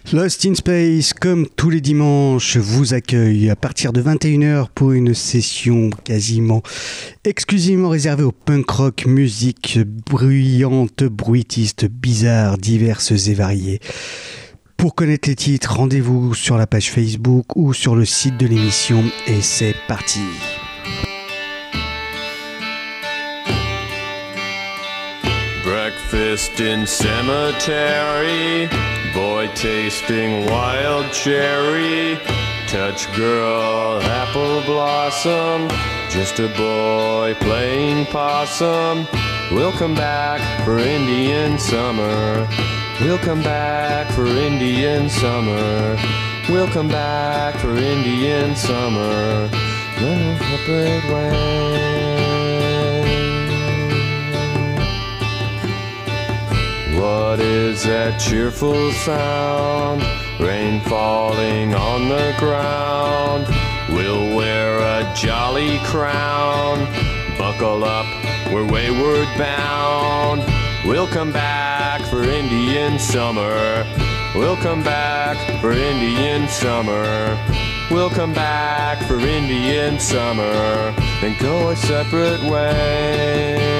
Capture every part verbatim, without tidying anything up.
Lost in Space, comme tous les dimanches, vous accueille à partir de vingt et une heures pour une session quasiment exclusivement réservée au punk rock, musique bruyante, bruitiste, bizarre, diverses et variées. Pour connaître les titres, rendez-vous sur la page Facebook ou sur le site de l'émission et c'est parti. Breakfast in cemetery, boy tasting wild cherry, touch girl apple blossom, just a boy playing possum. We'll come back for Indian summer, we'll come back for Indian summer, we'll come back for Indian summer, no separate way. What is that cheerful sound? Rain falling on the ground. We'll wear a jolly crown. Buckle up, we're wayward bound. We'll come back for Indian summer. We'll come back for Indian summer. We'll come back for Indian summer. Then go our separate ways.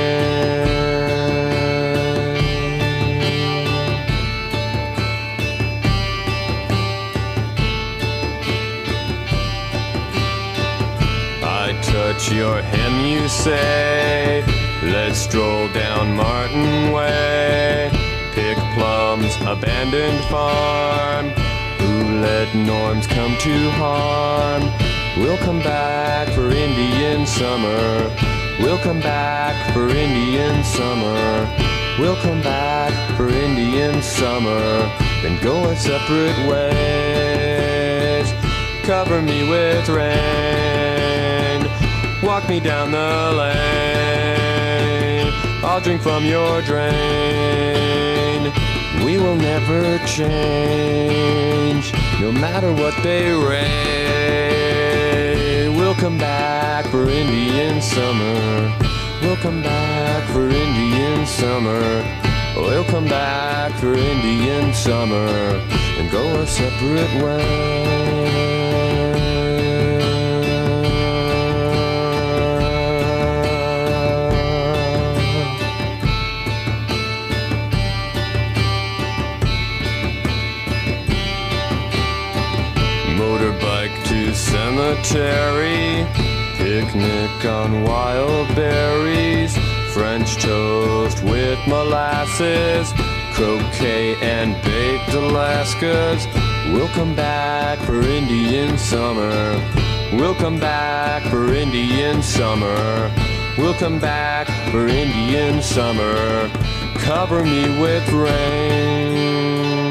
Touch your hem, you say. Let's stroll down Martin Way. Pick plums, abandoned farm. Who let norms come to harm? We'll come back for Indian summer. We'll come back for Indian summer. We'll come back for Indian summer. Then go our separate ways. Cover me with rain, walk me down the lane. I'll drink from your drain. We will never change, no matter what they rain. We'll come back for Indian summer. We'll come back for Indian summer. We'll come back for Indian summer and go our separate ways. Cemetery, picnic on wild berries, French toast with molasses, croquet and baked Alaskas. We'll come back for Indian summer. We'll come back for Indian summer. We'll come back for Indian summer. Cover me with rain.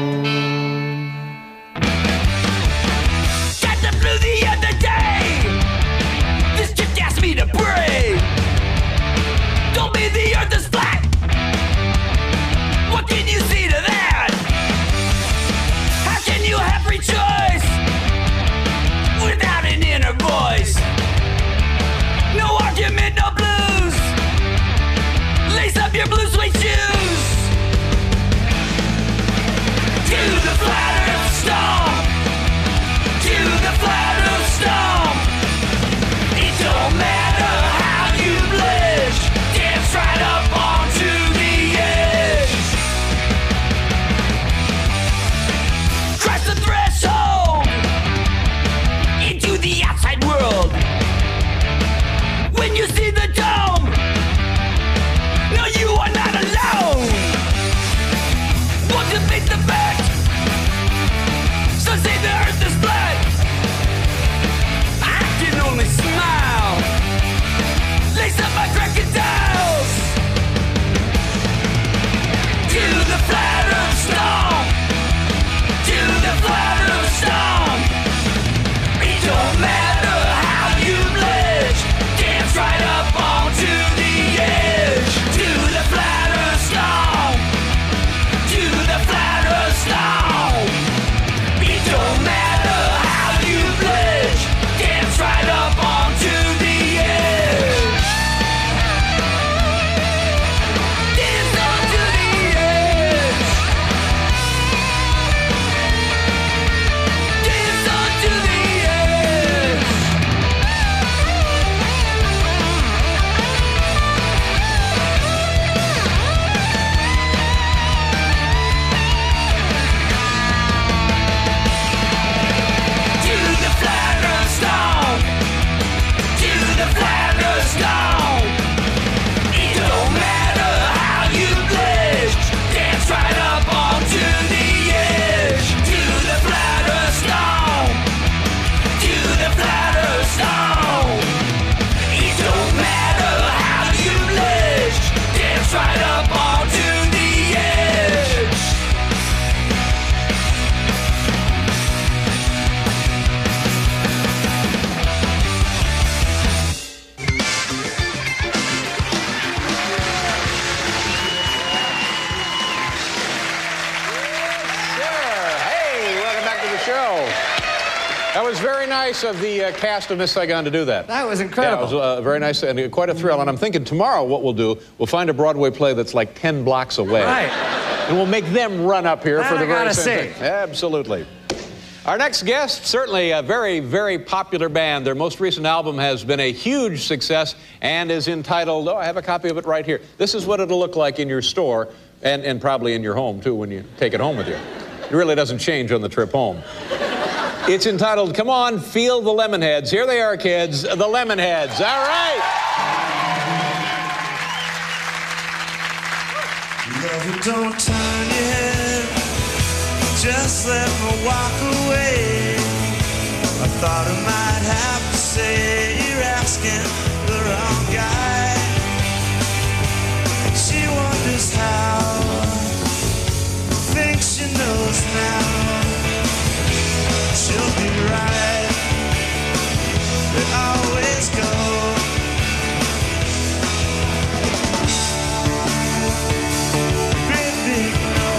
Me to breathe. Don't be the earth is flat. What can you see to that? How can you have free choice without an inner voice? No argument, no blues. Lace up your blue suede shoes. To the flat earth stomp. To the flat earth stomp. It don't matter how you blush, dance right up onto the edge. Cross the threshold into the outside world. When you see the dome, no, you are not alone. Won't you face the fact? So say the earth is flat. I can only smile. Lace up my crocodiles. To the flat earth stomp. To the flat earth stomp. It don't matter how you blush, dance right up onto the edge. To the flat earth stomp. To the flat earth stomp. It don't matter how you blush, dance right up onto the edge. nice of the uh, cast of Miss Saigon to do that. That was incredible. Yeah, it was uh, very nice and quite a thrill. And I'm thinking tomorrow what we'll do, we'll find a Broadway play that's like ten blocks away. Right. And we'll make them run up here That for the I very gotta same see. thing. Absolutely. Our next guest, certainly a very, very popular band. Their most recent album has been a huge success and is entitled, oh, I have a copy of it right here. This is what it'll look like in your store and, and probably in your home, too, when you take it home with you. It really doesn't change on the trip home. It's entitled, Come On, Feel the Lemonheads. Here they are, kids, the Lemonheads. All right. Love, don't turn your head. Just let me walk away. I thought I might have to say you're asking the wrong guy. She wonders how, thinks she knows now. She'll be right, they always go. Great big no,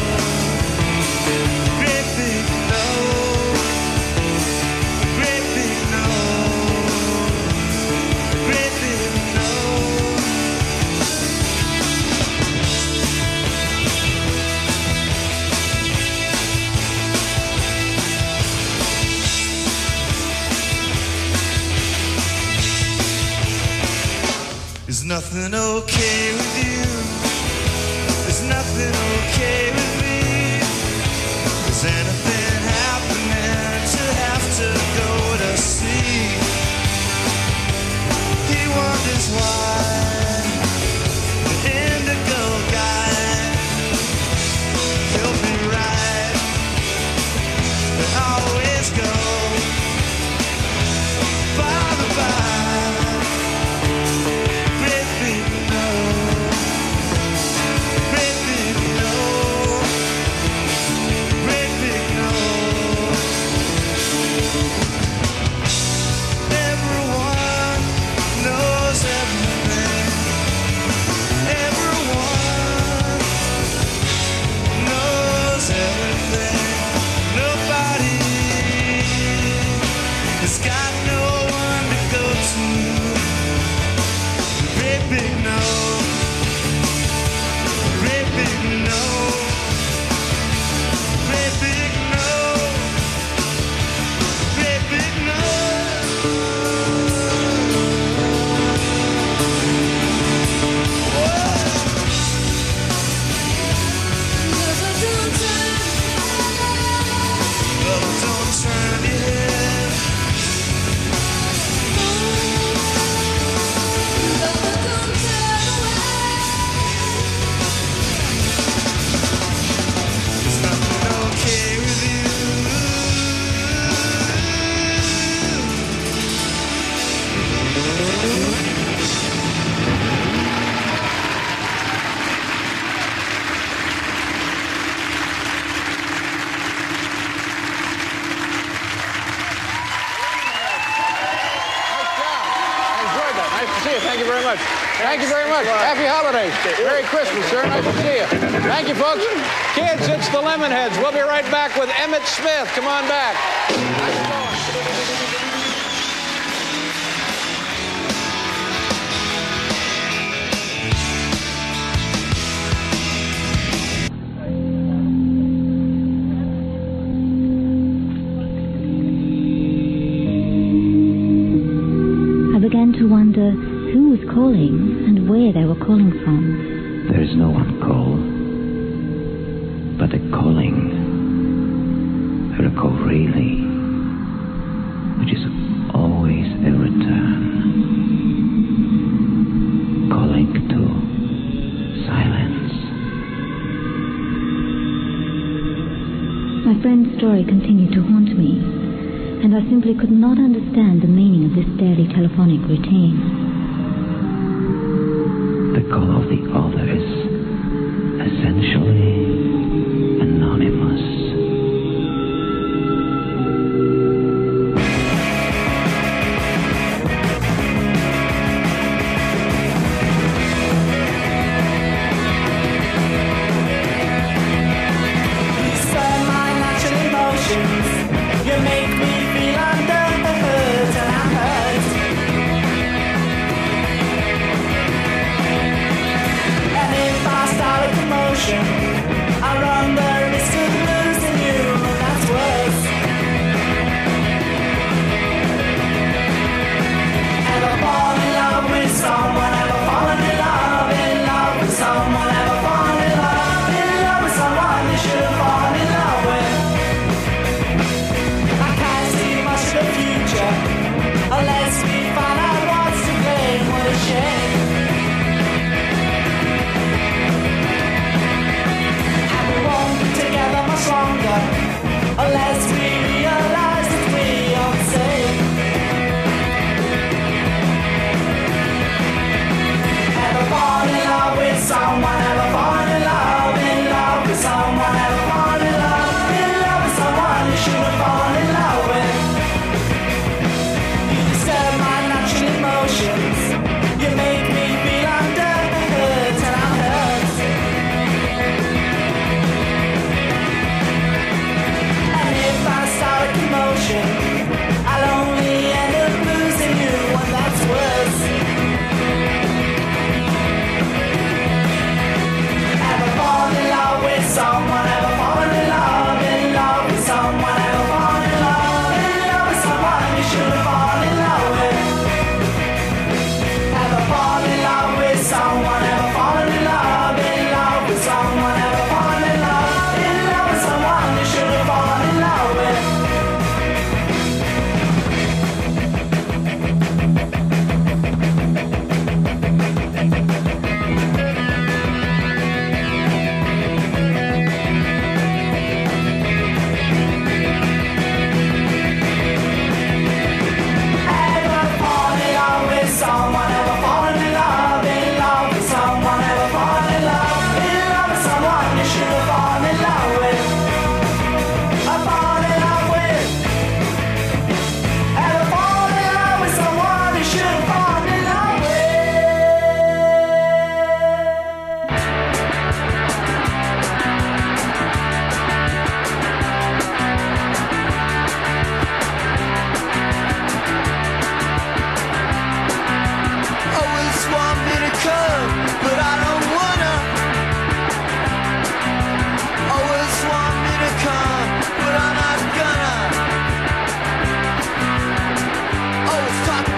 great big no, great big no, great big no. Is nothing okay with you? Is nothing okay with me? Is anything happening to have to go to sleep? He wonders why the indigo guy, he'll be right, they always go by the by. Thank you very much. Thank you very much. Happy holidays. Merry Christmas, sir. Nice to see you. Thank you, folks. Kids, it's the Lemonheads. We'll be right back with Emmett Smith. Come on back. Nice going. I began to wonder who was calling and where they were calling from. There is no one call, but a calling, a call really, which is always a return, calling to silence. My friend's story continued to haunt me, and I simply could not understand the meaning of this daily telephonic routine. The call of the other is essentially anonymous. You serve my natural emotions. You make me feel under.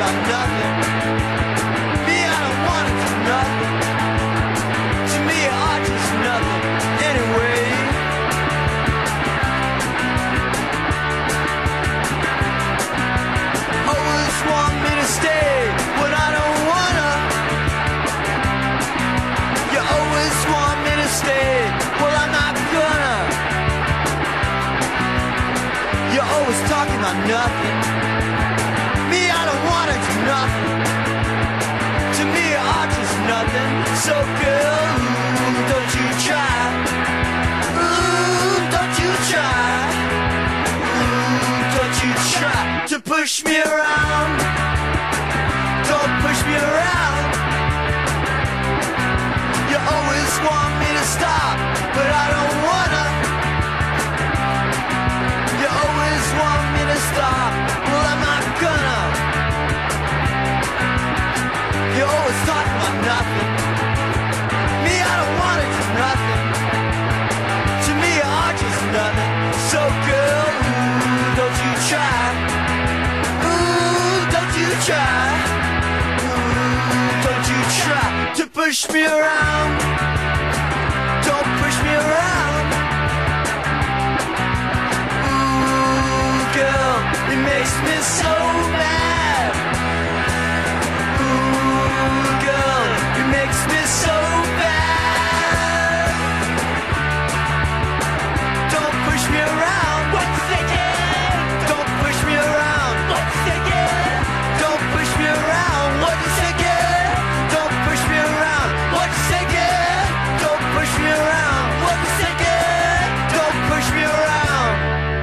about nothing. Me, I don't wanna do nothing. To me, art is nothing anyway. Always want me to stay when I don't wanna. You always want me to stay, well I'm not gonna. You're always talking about nothing. Me, I don't wanna do nothing. To me, art is nothing. So girl, ooh, don't you try. Ooh, don't you try. Ooh, don't you try to push me around. Don't push me around. You always want me to stop, but I don't wanna. You always want me to stop, well I'm not gonna. You always talk about nothing. Me, I don't wanna do nothing. To me, art is nothing. So girl, ooh, don't you try. Ooh, don't you try. Ooh, don't you try to push me around. Don't push me around. Ooh, girl, it makes me so mad. Ooh, girl, it makes me so bad. Don't push me around. One second. Don't push me around. One second. Don't push me around. One second. Don't push me around. One second. Don't push me around. One second. Don't push me around.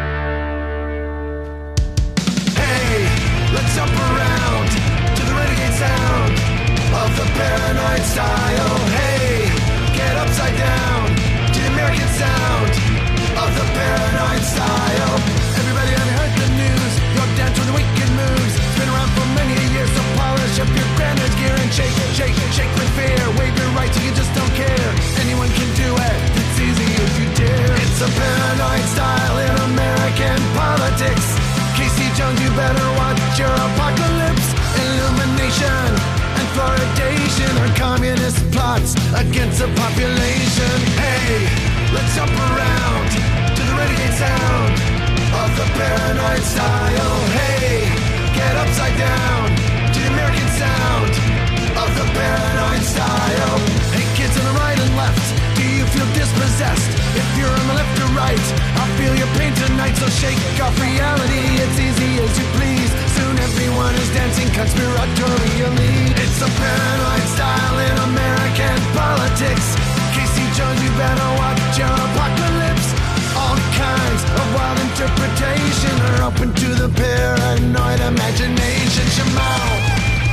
Hey, let's jump around to the renegade sound of the paranoid style. Hey, get upside down to the American sound of the paranoid style. Everybody ever heard the news? You're down to the wicked moves. It's been around for many years, so polish up your granite gear and shake, shake, shake with fear. Wave your right till you just don't care. Anyone can do it. It's easy if you dare. It's a paranoid style in American politics. Casey Jones, you better watch your apocalypse. Illumination and fluoridation are communist plots against the population. Hey, let's jump around to the renegade sound of the paranoid style. Hey, get upside down to the American sound of the paranoid style. Hey, kids on the right and left, do you feel dispossessed? If you're on the left or right, I'll feel your pain tonight. So shake off reality, it's easy as you please. Soon everyone is dancing conspiratorially. It's a paranoid style in American politics. Casey Jones, you better watch your apocalypse. All kinds of wild interpretation are open to the paranoid imagination. Shemao.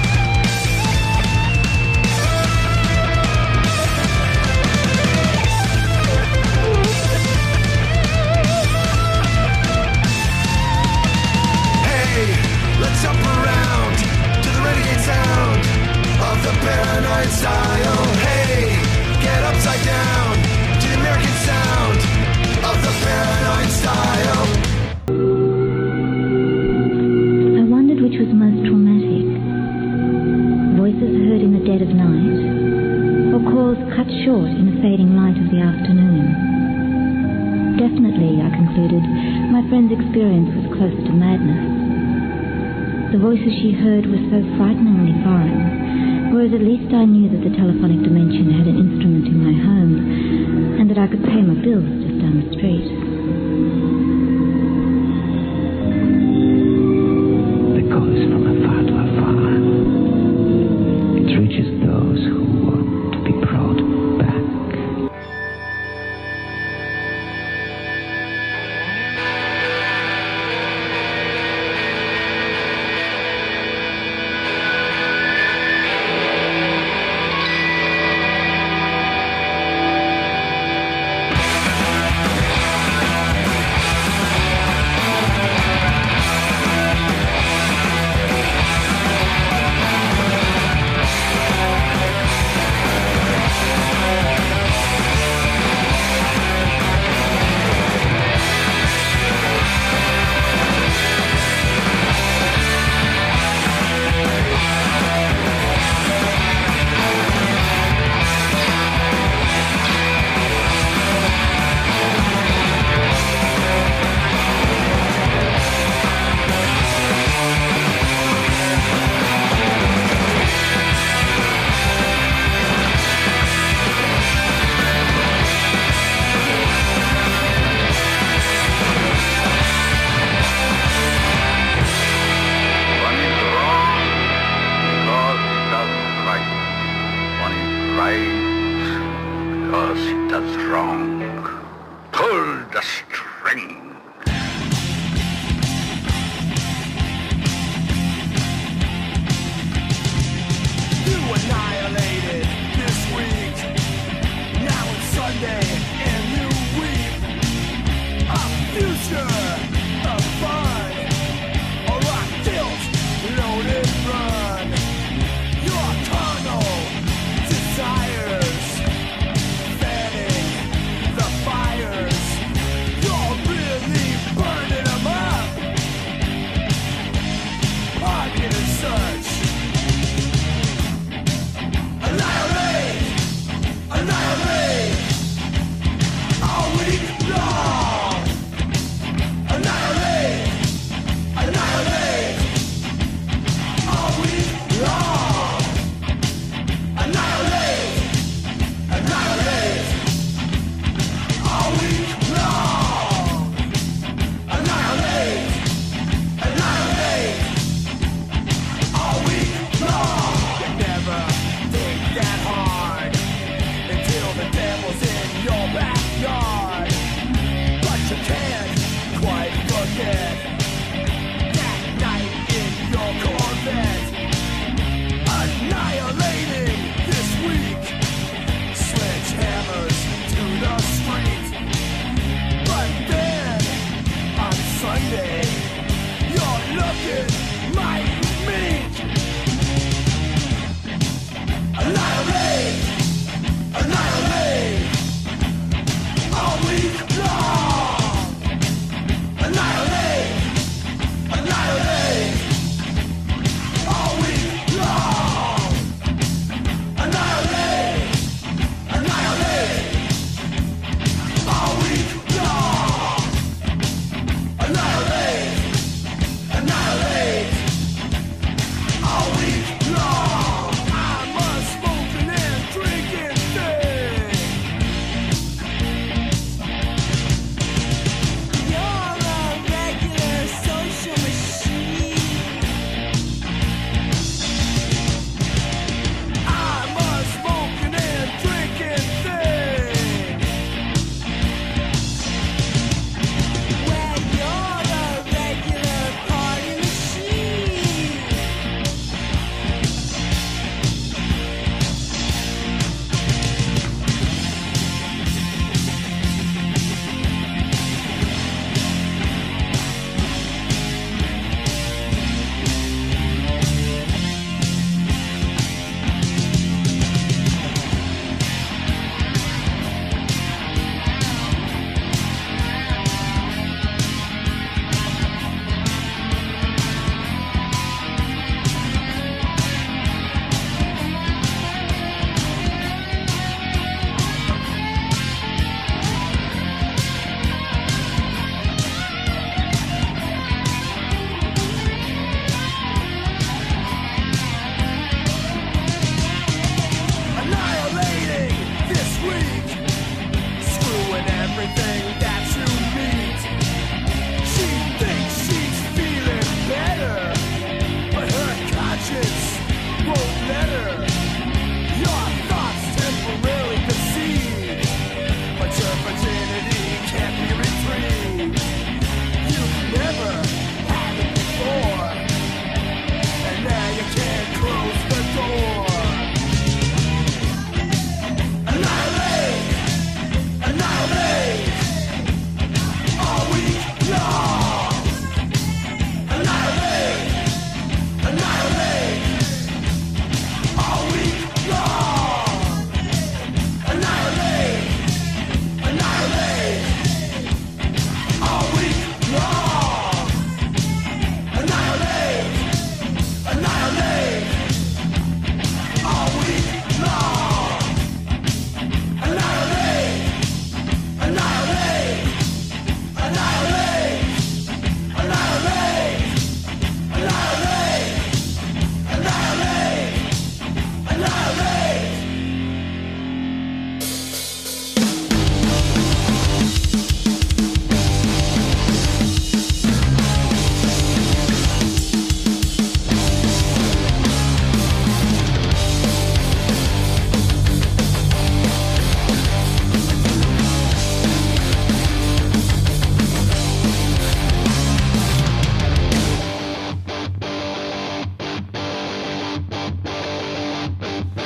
Let's jump around to the renegade sound of the paranoid style. Hey, get upside down to the American sound of the paranoid style. I wondered which was most traumatic. Voices heard in the dead of night, or calls cut short in the fading light of the afternoon. Definitely, I concluded, my friend's experience was close to madness. The voices she heard were so frighteningly foreign, whereas at least I knew that the telephonic dimension had an instrument in my home, and that I could pay my bills just down the street. The call is from afar to afar. It reaches those who want to be brought back.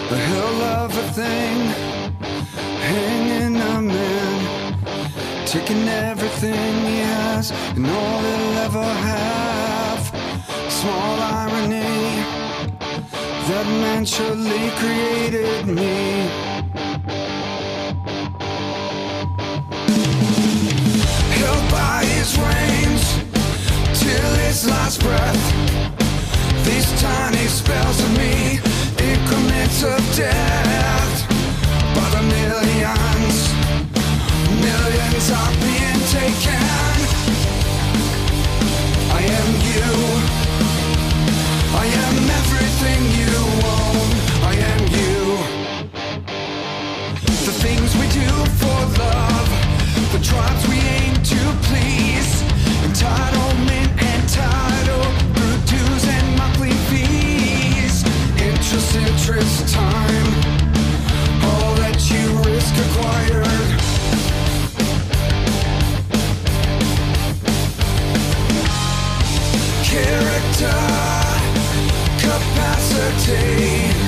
a hell of a thing, hanging a man, taking everything he has and all he'll ever have. Small irony, that man surely created me. Held by his reins till his last breath. These tiny spells of me, increments of death. By the millions, millions are being taken. I am you, I am everything you own. I am you. The things we do for love, the tribes we aim to please, entitlement and title, brute dues and monthly fees, interest, interest, time, all that you risk acquired. Character, capacity,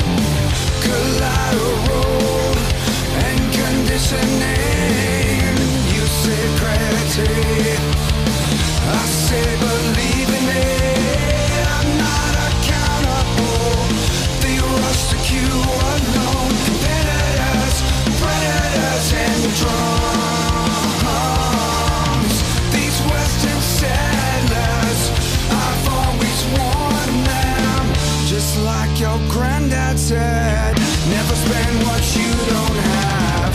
collateral, and conditioning. You say gravity, I say believe in me. I'm not accountable. They rush to queue alone. Competitors, predators, and drums. These Western settlers, I've always warned them. Just like your granddad said, never spend what you don't have.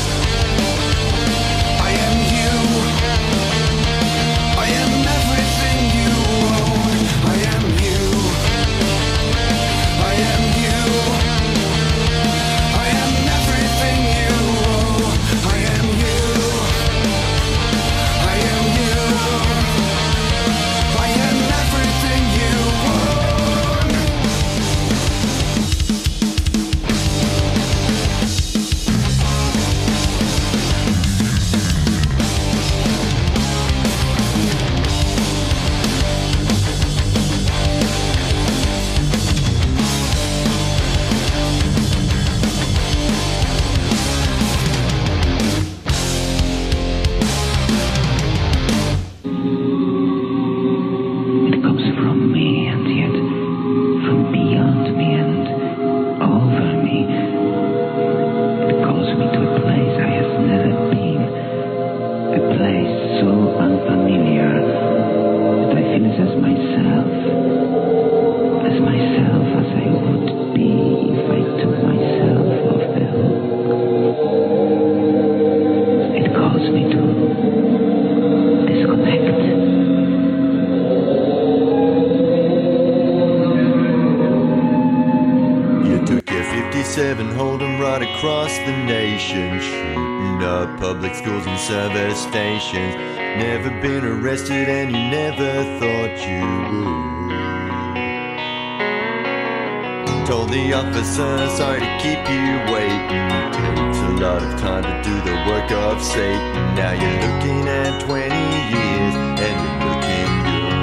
I am you, I am everything you own. I am you, I am you, I am everything you own. I am you, I am you, I am everything you own. It comes from me and yet from beyond me and over me. It calls me to a place I have never been, a place so unfamiliar that I feel it as myself, as myself as I would be if I took myself off the hook. It calls me to disconnect. You took your fifty-seven Hold'em right across the nation, shooting up public schools and service stations. Never been arrested and you never thought you would. Told the officer, sorry to keep you waiting. Takes a lot of time to do the work of Satan. Now you're looking at twenty years and you're looking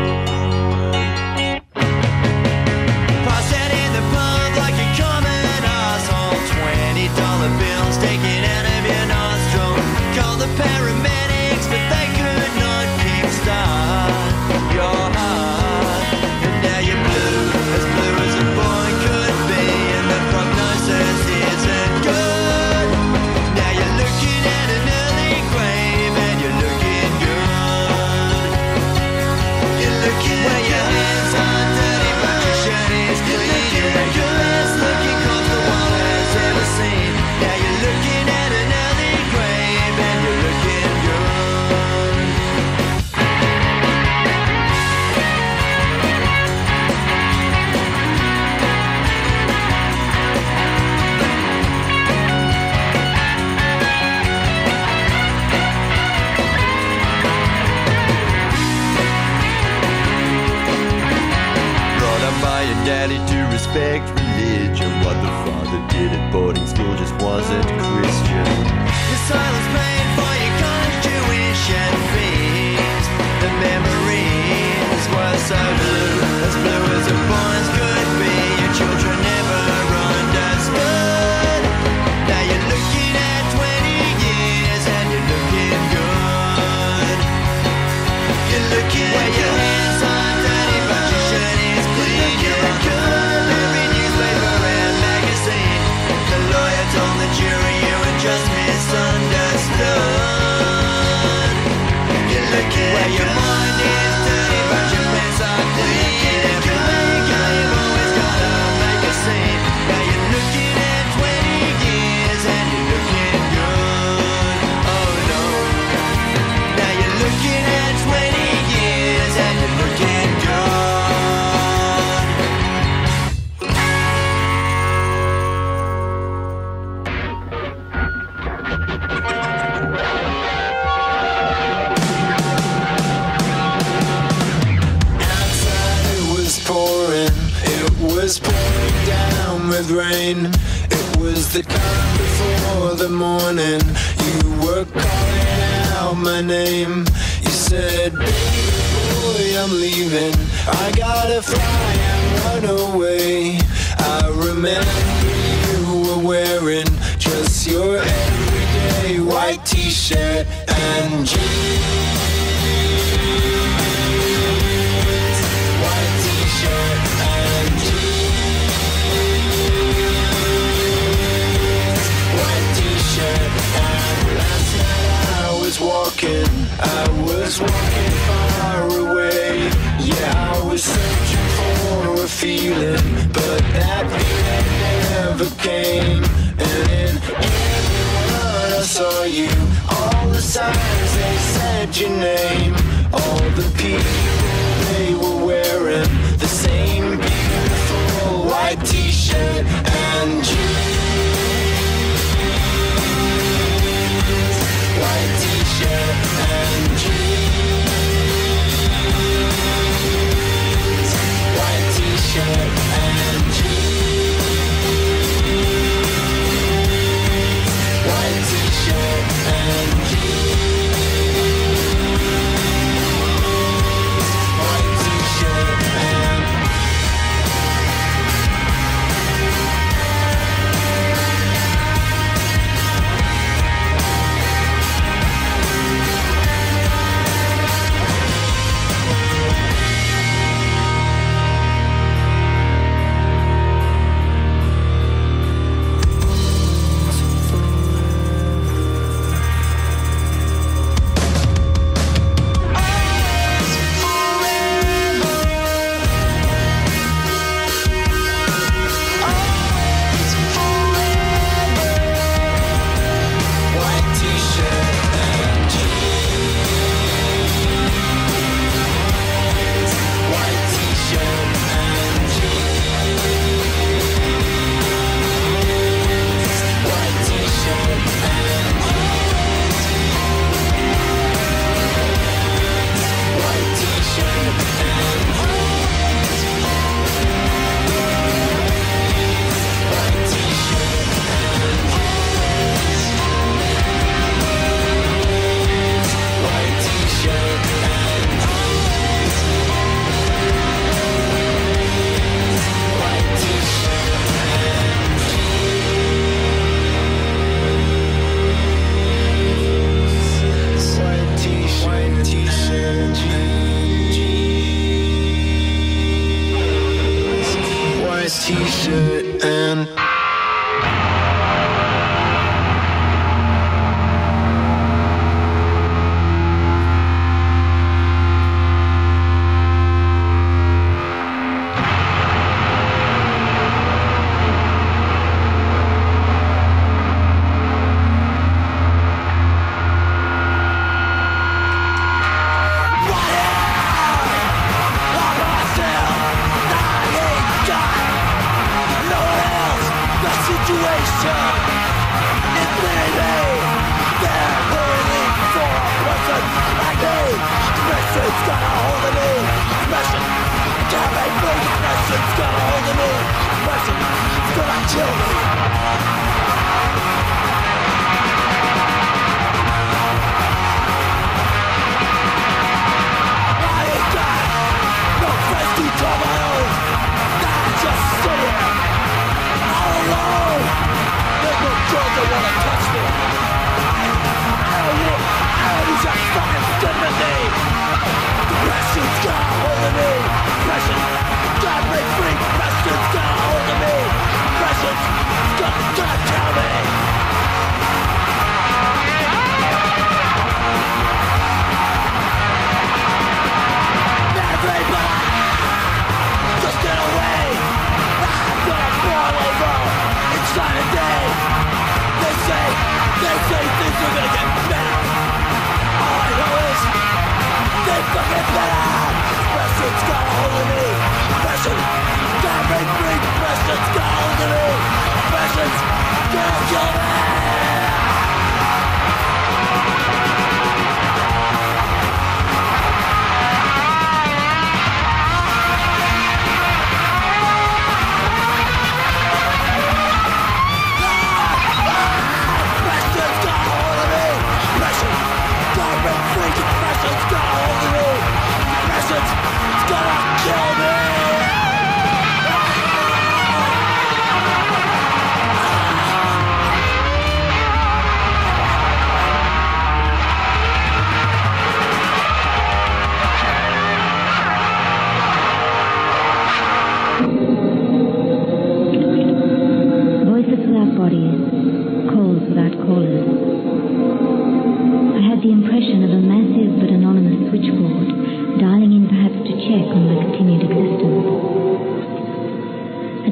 good. Pass that in the pub like a common asshole. Twenty dollar bills taken out of your nostril. Call the paramedics, but they could not kickstart your heart. And now you're blue, as blue as a boy could be, and the prognosis isn't good. Now you're looking at an early grave, and you're looking good. You're looking when your hands are dirty, but your shirt is clean. You make your best looking clothes the world has ever seen. Now you're looking at an early grave, and you're looking good. Brought up by your daddy to respect religion. What the father did at boarding school just wasn't Christian. Your silence paid for your college tuition fees. The memories were so blue, as blue as a boy's could be. Your children never understood. was pouring down with rain. It was the calm before the morning. You were calling out my name. You said, baby boy, I'm leaving. I gotta fly and run away. I remember you were wearing just your everyday white t-shirt and jeans. White t-shirt and jeans. White t-shirt. And last night I was walking, I was walking far away. Yeah, I was searching for a feeling, but that feeling never came. And in everyone I saw you, all the signs they said your name. All the people, they were wearing the same beautiful white t-shirt and jeans. White t-shirt and jeans. White t-shirt and jeans. White t-shirt and jeans. White t-shirt and t-shirt and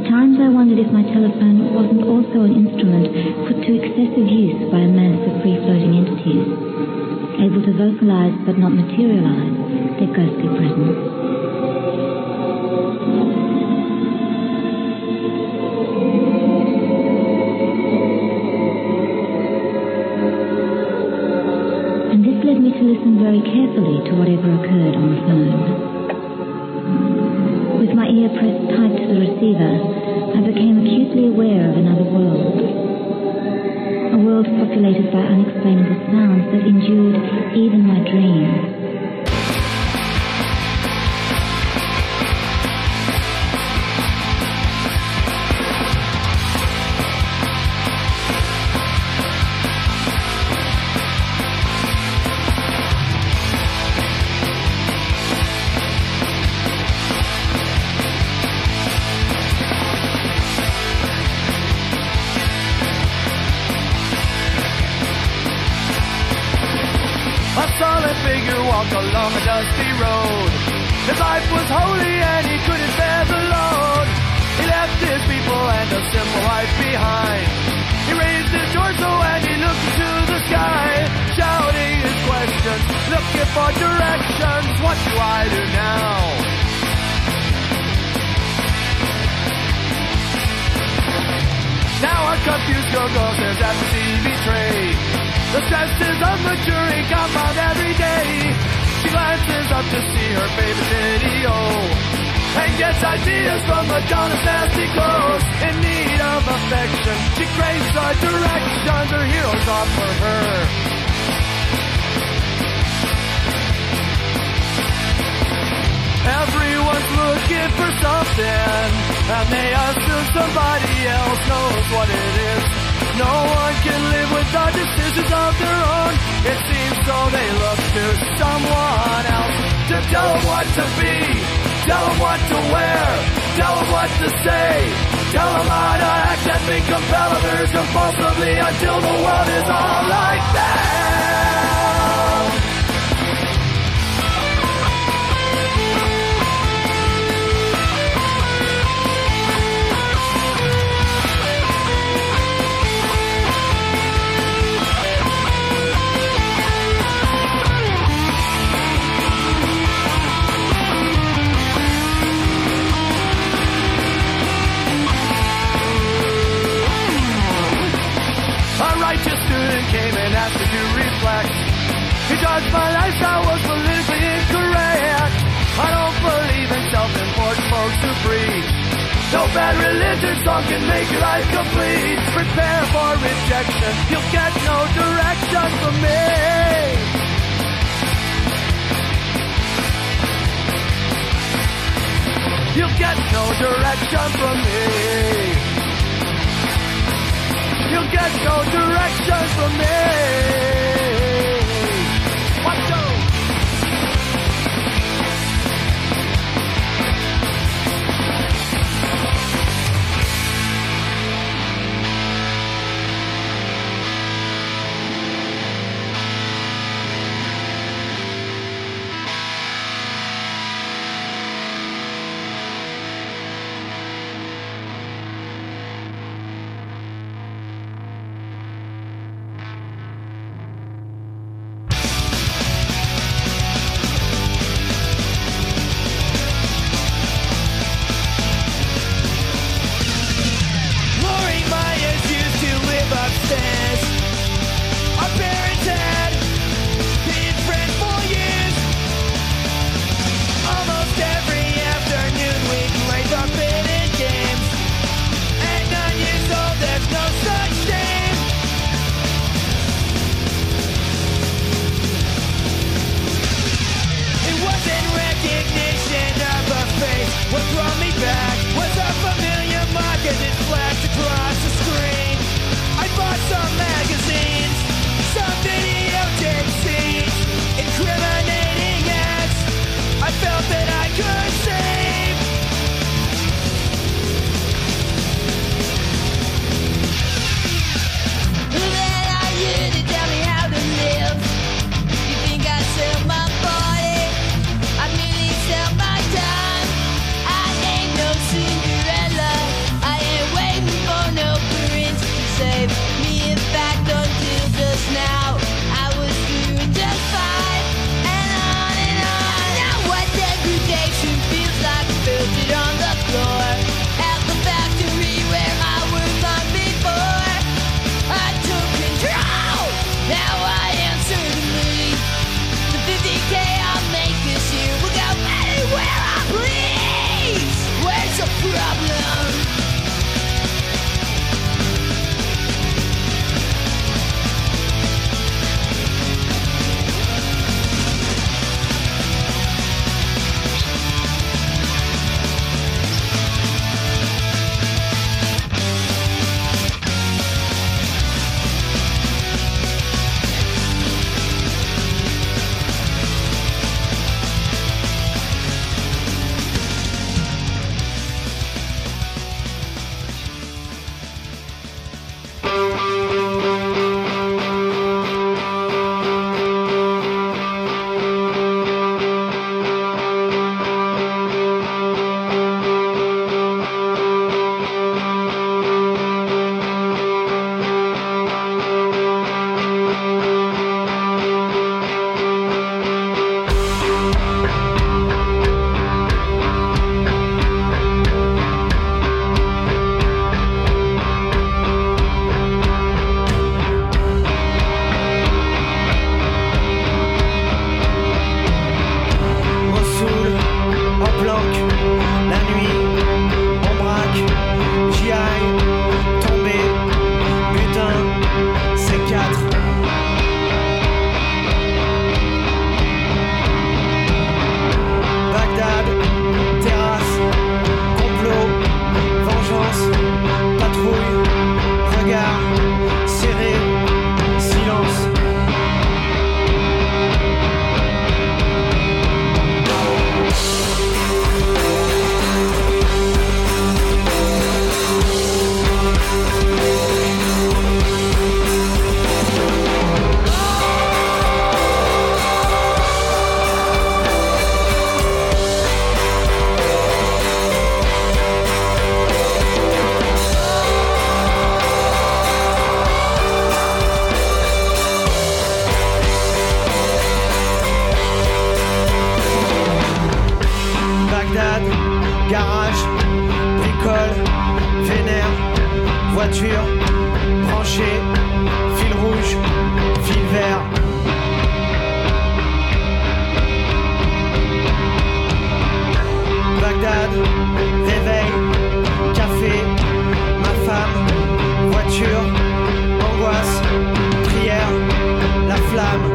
times I wondered if my telephone wasn't also an instrument put to excessive use by a mass of free-floating entities, able to vocalize but not materialize their ghostly presence. Led me to listen very carefully to whatever occurred on the phone. With my ear pressed tight to the receiver, I became acutely aware of another world. A world populated by unexplainable sounds that endured even my dreams. Along a dusty road. His life was holy and he couldn't bear the load. He left his people and a simple life behind. He raised his torso and he looked into the sky, shouting his questions, looking for directions. What do I do now? Now a confused girl goes there after being betrayed. The stresses of maturing compound every day. She glances up to see her favorite video and gets ideas from Madonna's nasty clothes. In need of affection, she craves the directions her heroes offer her. Everyone's looking for something, and they assume somebody else knows what it is. No one can live without decisions of their own. It seems so they look to someone else to tell them what to be, tell them what to wear, tell them what to say, tell them how to act and think, compel others compulsively until the world is all like them. Righteous student came and asked me to reflect. He judged my lifestyle was politically incorrect. I don't believe in self-important folks who preach. No bad religion song can make your life complete. Prepare for rejection, you'll get no direction from me. You'll get no direction from me. You'll get no direction from me. Watch out! voiture, branchée, fil rouge, fil vert. Bagdad, réveil, café, ma femme, voiture, angoisse, prière, la flamme.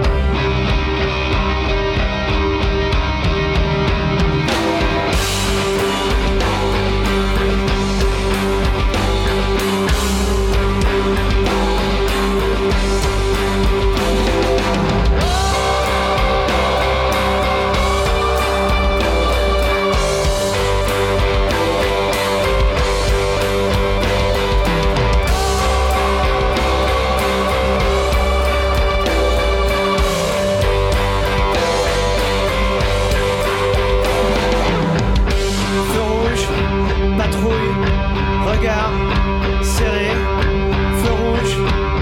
Regard serré, feu rouge,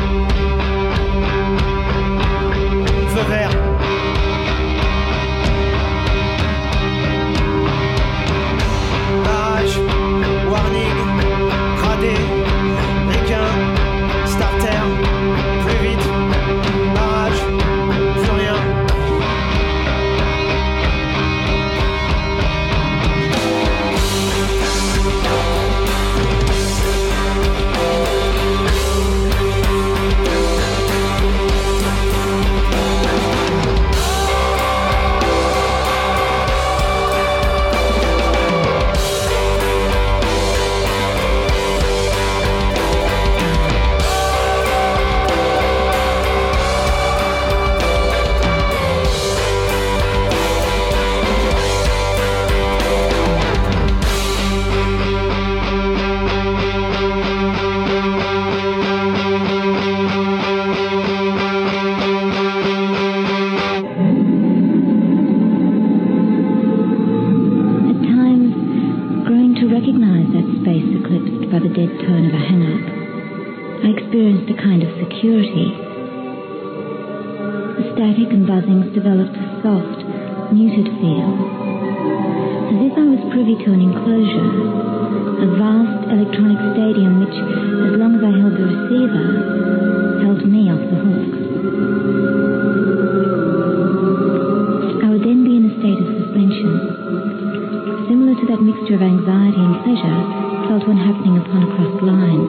feu vert. Barrage, warning, gradé, requin, starter, plus vite, barrage, plus rien. By the dead tone of a hang-up, I experienced a kind of security. The static and buzzings developed a soft, muted feel, as if I was privy to an enclosure, a vast electronic stadium which, as long as I held the receiver, held me off the hook. I would then be in a state of suspension, similar to that mixture of anxiety and pleasure felt when happening upon a crossed line.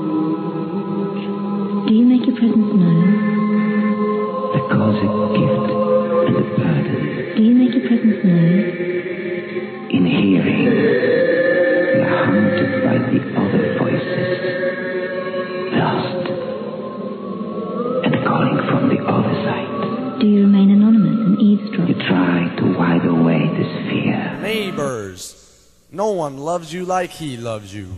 Do you make your presence known? Because a gift and a burden. Do you make your presence known? In hearing, we are haunted by the other voices, lost, and calling from the other side. Do you remain anonymous and eavesdrop? You try to wipe away this fear. Neighbors. No one loves you like he loves you.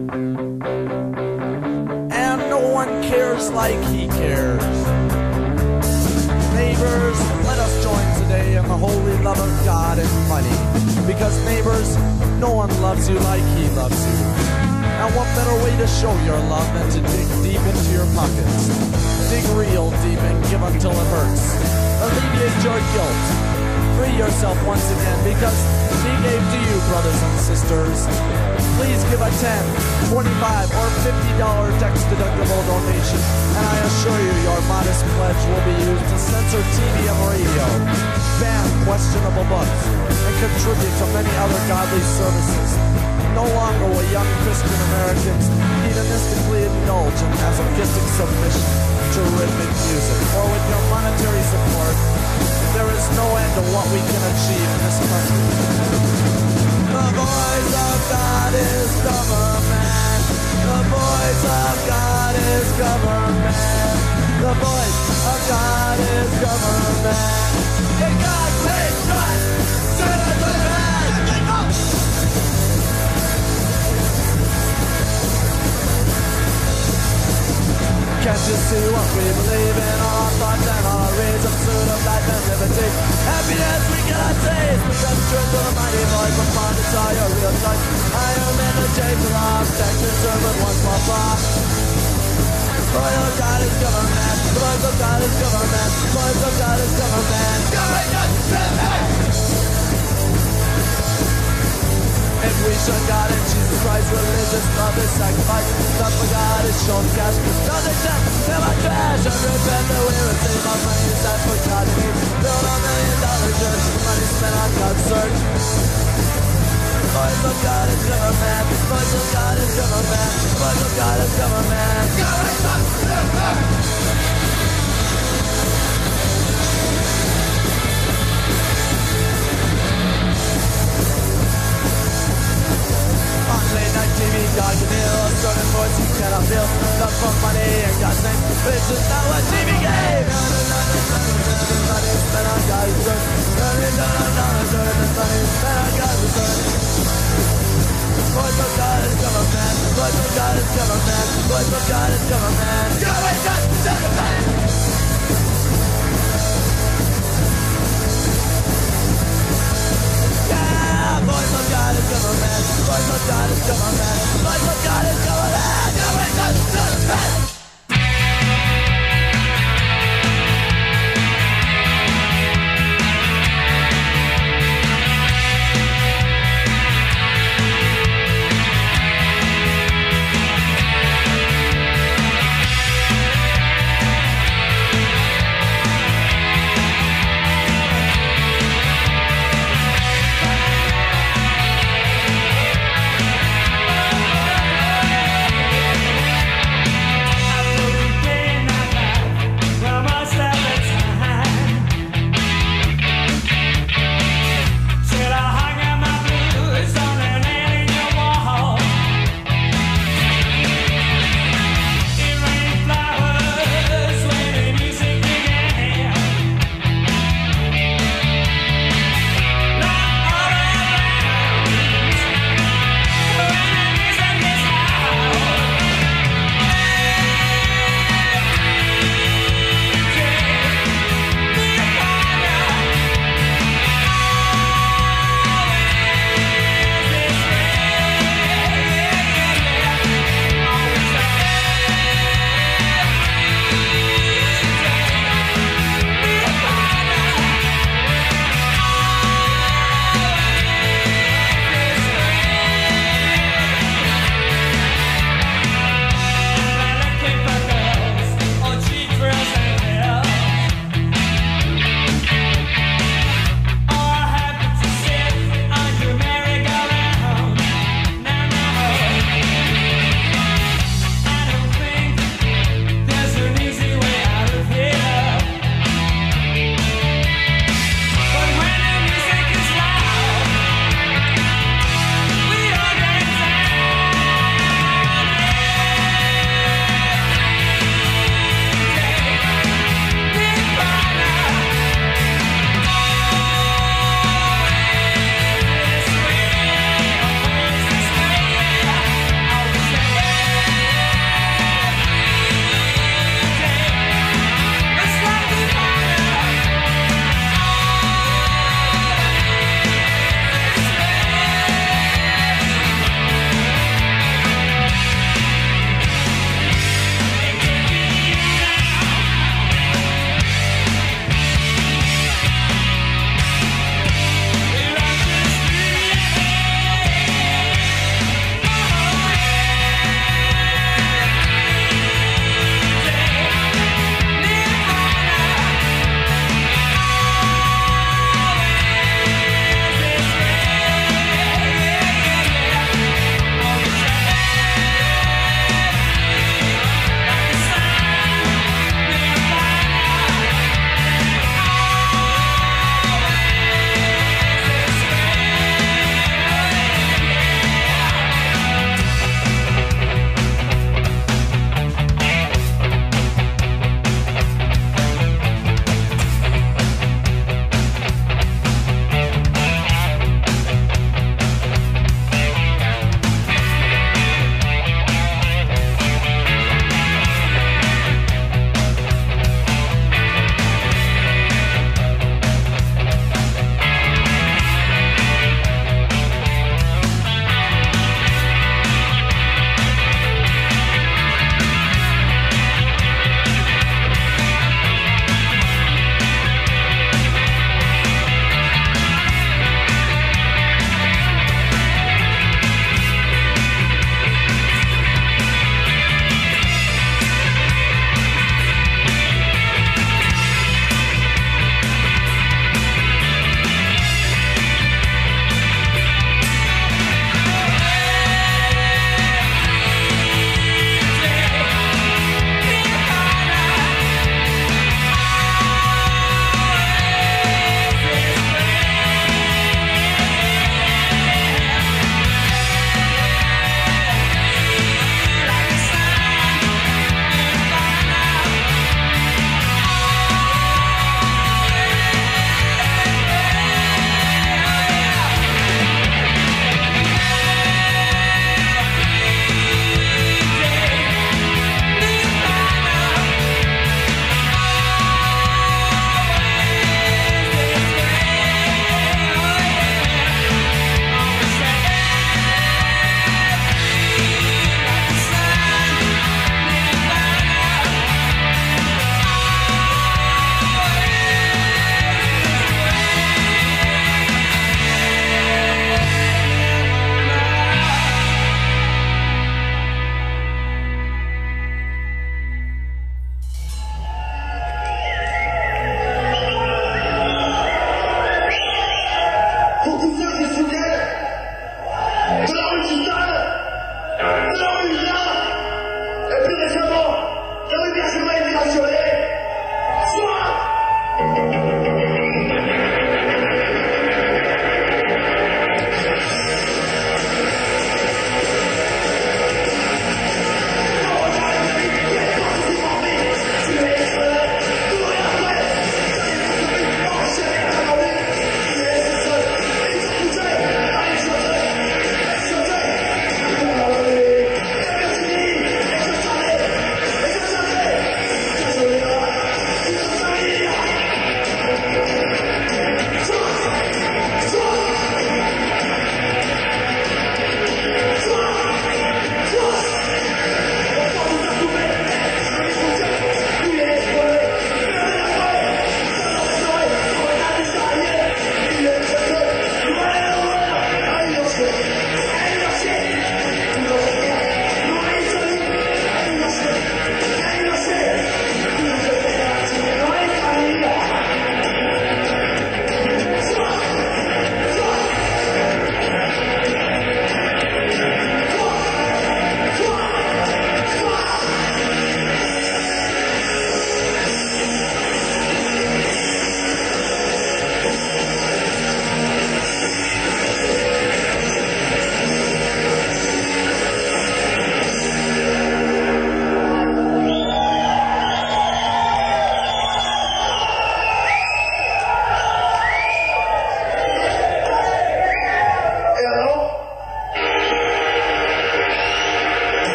And no one cares like he cares. Neighbors, let us join today in the holy love of God and money. Because neighbors, no one loves you like he loves you. And what better way to show your love than to dig deep into your pockets? Dig real deep and give until it hurts. Alleviate your guilt. Free yourself once again, because he gave to you, brothers and sisters. Please give a ten, twenty-five, or fifty dollar tax-deductible donation, and I assure you your modest pledge will be used to censor T V and radio, ban questionable books, and contribute to many other godly services. No longer will young Christian Americans hedonistically indulge in masochistic submission to rhythmic music, or with your monetary support, there is no end to what we can achieve in this country. The voice of God is government. The voice of God is government. The voice of God is government. In God's name, trust, citizen, and vote. Can't you see what we believe in? Our thoughts and our rays of pursuit of life and liberty. Happiness we cannot taste, because truth to the mighty voice from far desire real touch. I am in the change of law, Texas servant once more far. The voice of God is government. The voice of God is government. The voice of God is government. Government! If We should God and Jesus Christ, religious love is sacrifice. Not for God is shown cash. Nothing left in my trash. Every penny we receive, our money is set for God to need. Build a million dollar church, money spent on God's search. Voice of God is government. Voice of God is government. Voice of God is government. God is government. On late night T V, God can heal a certain voice you cannot feel. Love for money and God's name. This is not what T V gave. Money spent on God's return. Money spent on God's return. Money spent on God's return. Voice of God is government. Voice of God is government. Voice of God is government. God is government. Voice of God is government. Voice of God is government. Voice of God is government. Government is government.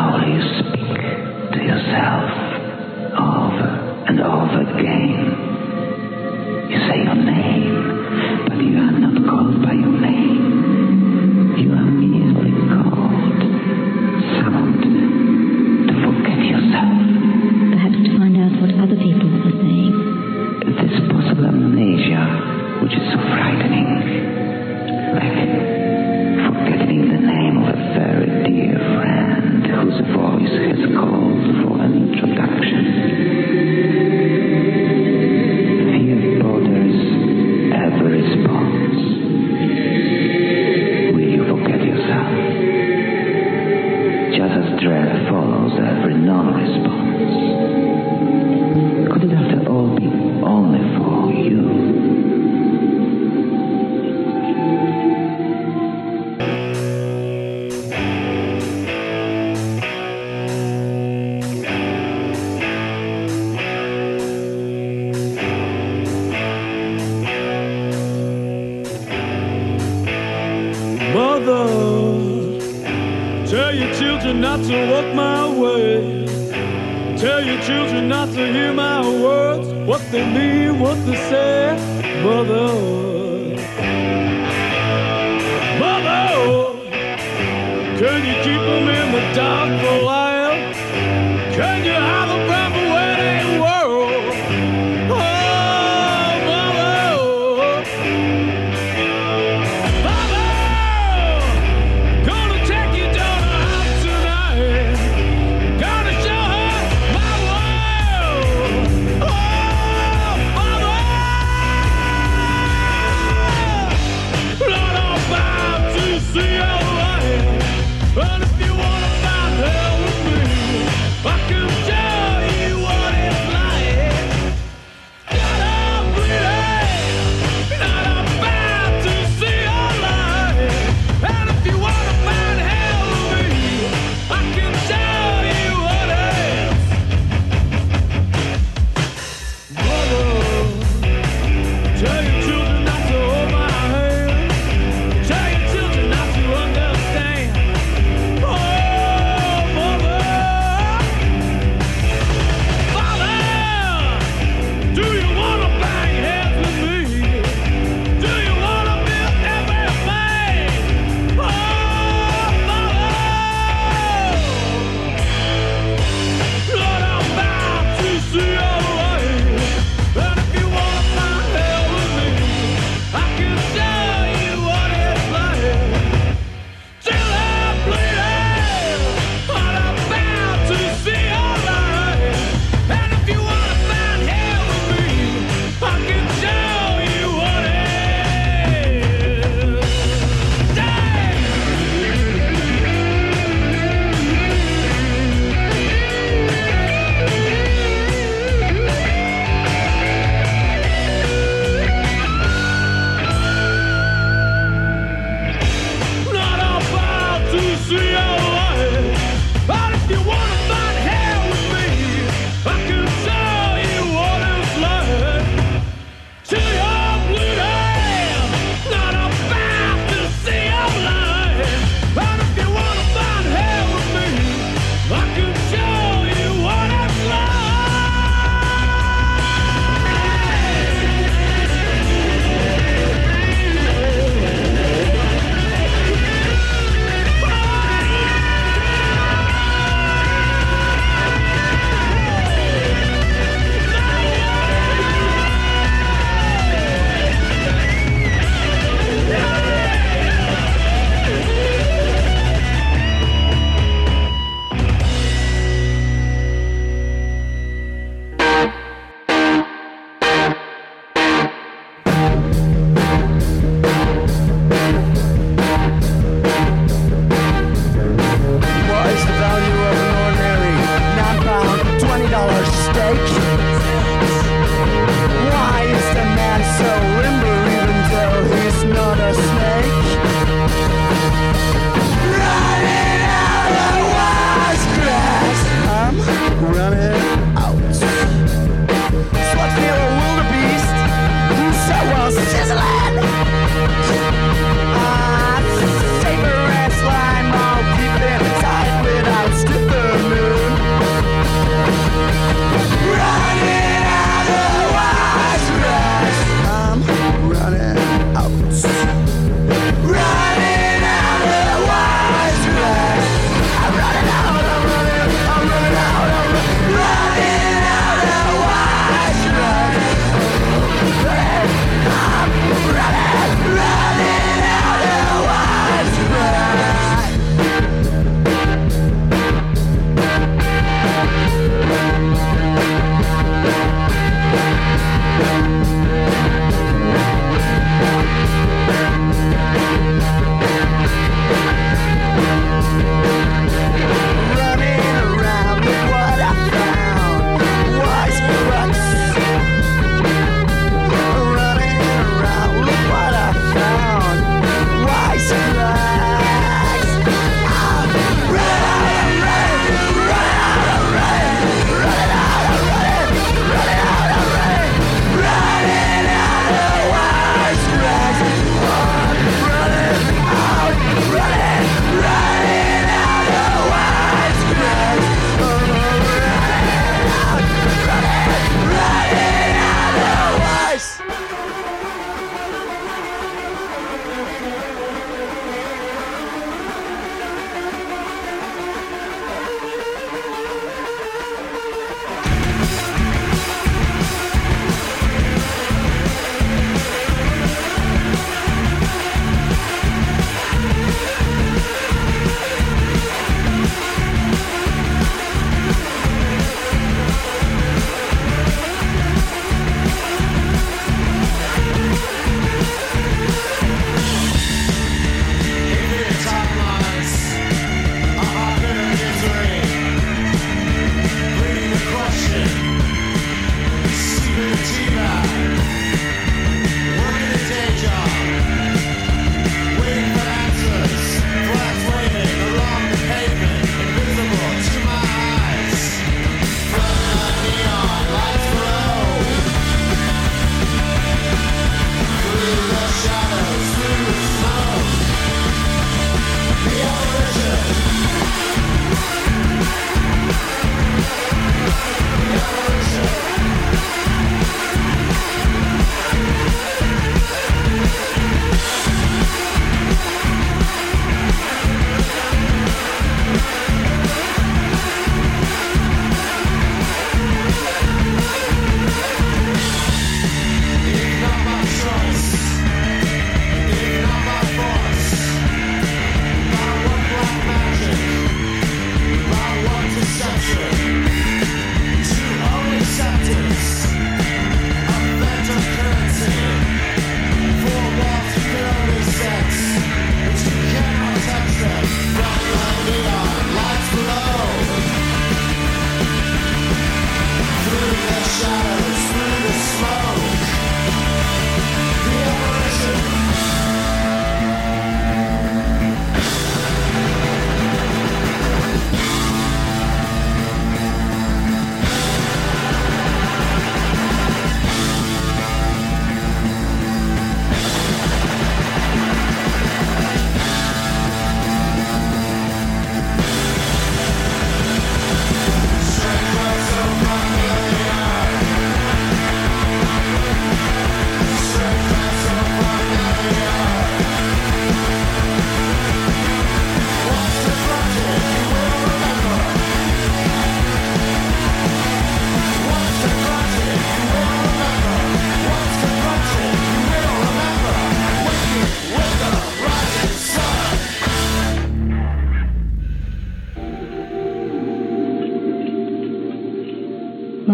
how you speak to yourself over and over again. You say your name, but you are not called by your name. You are merely called, summoned to forget yourself. Perhaps to find out what other people are saying. This possible amnesia, which is so frightening, like forgetting the name of a very dear friend whose voice has called for an introduction. Fear borders every response. Will you forget yourself? Just as dread follows every non-response. Could it after all be only for you? Mother, tell your children not to walk my way. Tell your children not to hear my words, what they mean, what they say. Mother, Mother, can you keep them in the dark for a while? Can you hide them from the wedding world? Oh, Mother, Mother, gonna take your daughter out tonight. Gonna show her my world. Oh, Mother, Lord, I'm bound to see your light. And if you wanna find hell with me, I can show you what it's like. Not a bleeding, not a bound to see your light. And if you wanna find hell with me, I can show you what it is. Mother, tell your children not to hold my hand. Tell your children not to understand. Oh, Mother, Father, do you wanna bang heads with me? Do you wanna build everything? Oh, Father, Lord, I'm bound to see your light. And if you wanna find hell with me, I can show you what it's like. Till I'm bleeding, but I'm bound to see your light. And if you wanna find hell with me, I can show you what it is. Dang! Not about to see your light. But if you wanna find hell with me, I can show you what it's like. Till you're bleeding, not about to see your light. But if you wanna find hell with me, I can show you what it's What is the value of an ordinary non-pound twenty dollar steak? Why is the man so limber even though he's not a snake? Running out of wisecracks, I'm running out. Slut feel a wildebeest, so well sizzling. Ah, saber and slime, I'll keep them tight without stiffing.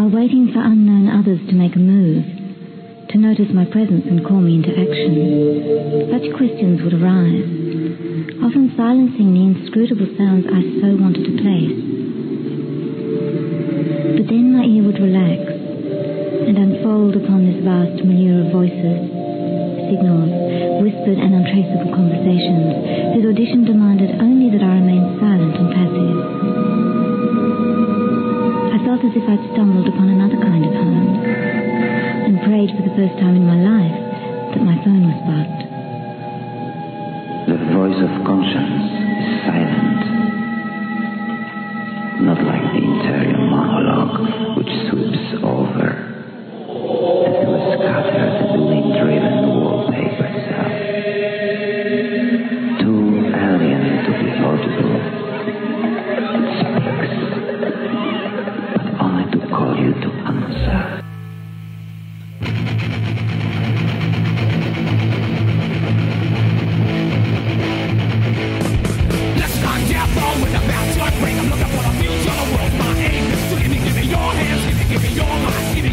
while waiting for unknown others to make a move, to notice my presence and call me into action, such questions would arise, often silencing the inscrutable sounds I so wanted to place. But then my ear would relax and unfold upon this vast milieu of voices, signals, whispered and untraceable conversations, whose audition demanded only that I remain silent and passive. I felt as if I'd stumbled upon another kind of home, and prayed for the first time in my life that my phone was bugged. The voice of conscience is silent, not like the interior monologue which sweeps over as it was scattered in the wind-driven wallpaper itself. Too alien to be audible, it speaks, but only to call you to answer. Let's not dabble with a bad blood ring. I'm looking for the future of the world. My aim is to give me, give me your hands, give me, give me your mind, give me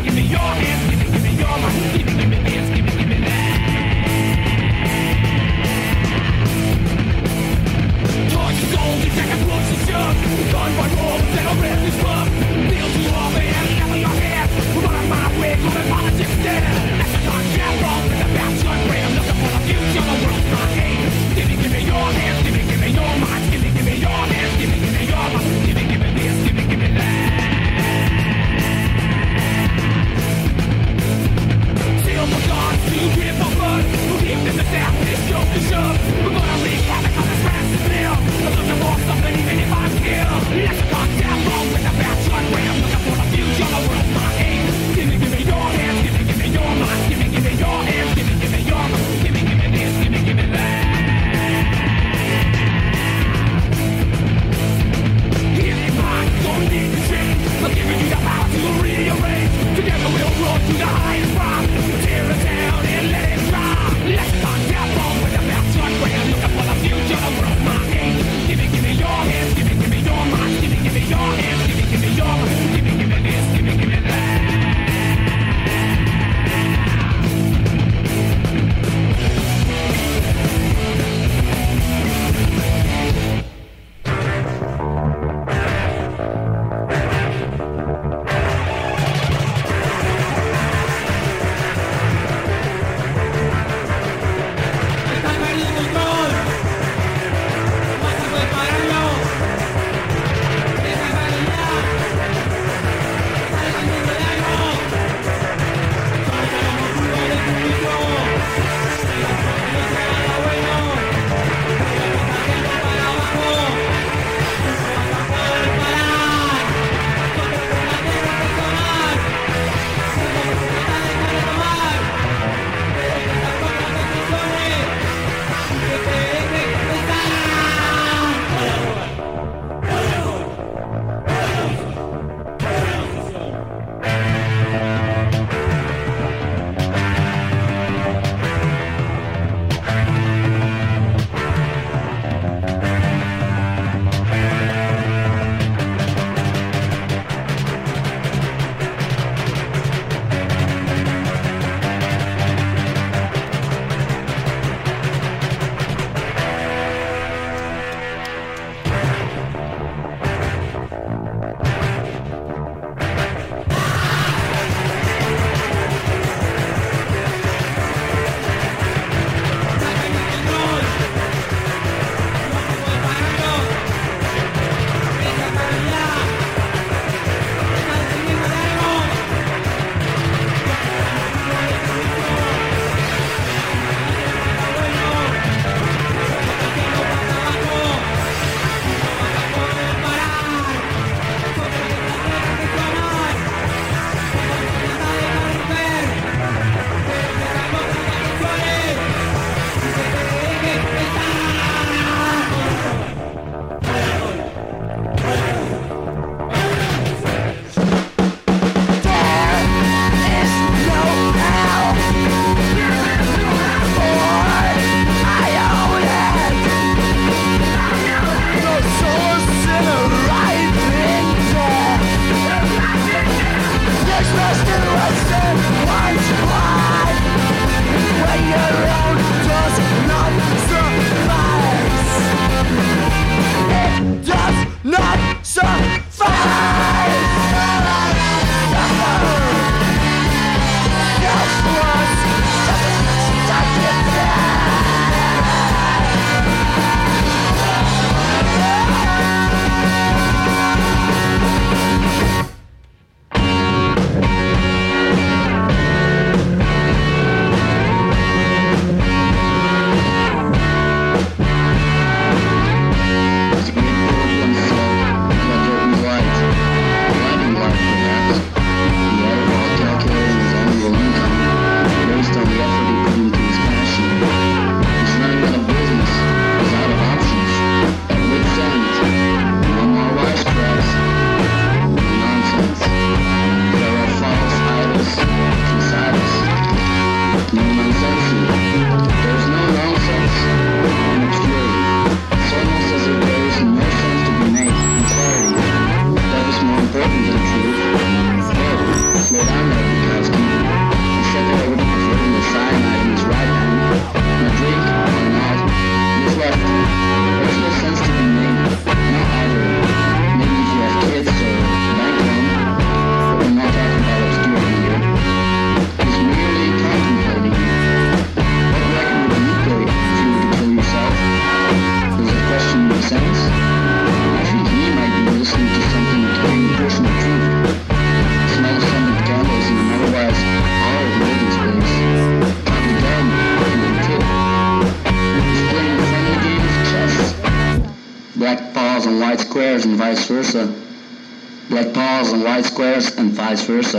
wasn't the truth. Oh, slow down there, Bukowski. He said that I wouldn't prefer him with cyanide in his right hand. And a drink, or not, in his left. There's no sense to be made. Not either. Maybe if you have kids or bank loan. But we're not talking about obscurity here. He's merely contemplating you. What record would you play if you were to kill yourself? Does it question your sense? I think he might be listening to something carrying personal truth. The smell of scented candles in an otherwise horrid living space. Probably down in the tip. He's playing a friendly game of chess. Black paws and white squares and vice versa. Black paws and white squares and vice versa.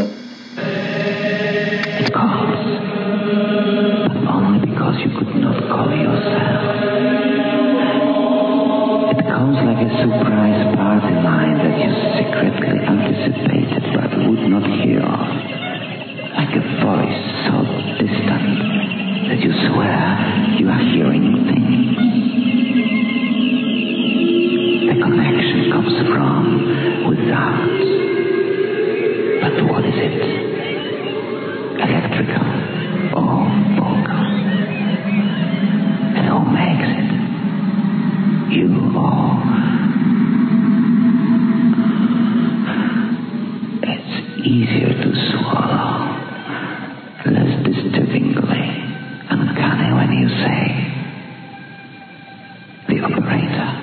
It calls, but only because you could not call yourself. It comes like a surprise party line that you secretly anticipated but would not hear of. Like a voice so distant that you swear you are hearing things. The connection comes from without. But what is it? Electrical or vocal? And who makes it? You or... It's easier to swallow, less disturbingly uncanny when you say the operator.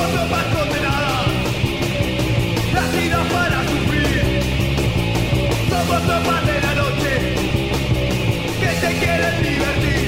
tropas condenadas, nacidas para sufrir. Somos tropas de la noche que se quieren divertir.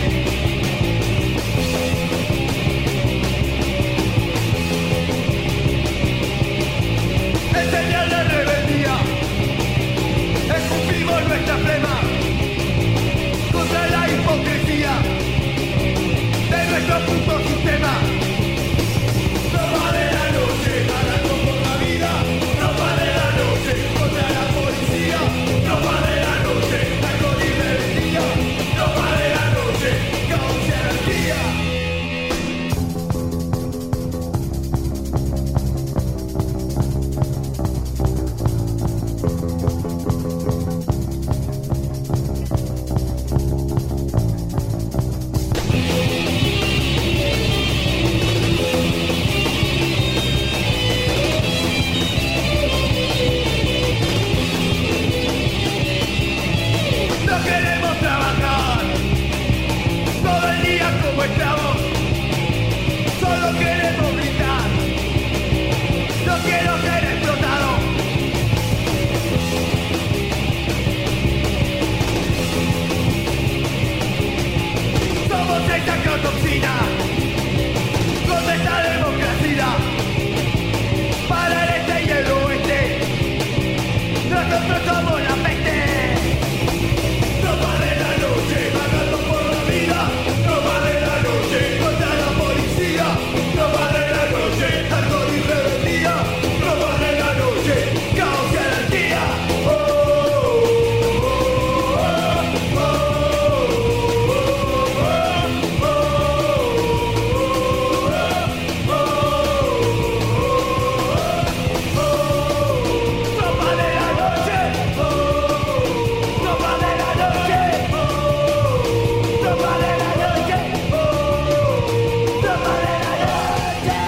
En señal de rebeldía, escupimos nuestra flema contra la hipocresía de nuestro puto sistema. Tropa de la noche, ganando por la vida. Tropa de la noche, contra la policía. Tropa de la noche, alcohol y rebeldía. Tropa de la noche, caos y anarquía. No queremos trabajar todo el día como esclavos. Solo queremos gritar. No quiero ser explotado. Somos esta toxina contra esta democracia. Para el este y el oeste, nosotros somos la peste. Tropa de la noche, vagando por la vida. Tropa de la noche, contra la policía. Tropa de la noche, alcohol y rebeldía. Tropa de la noche, caos y anarquía. Oh, oh, oh, oh, Tropa de la noche. Tropa de la noche. Tropa de la noche. Tropa de la noche.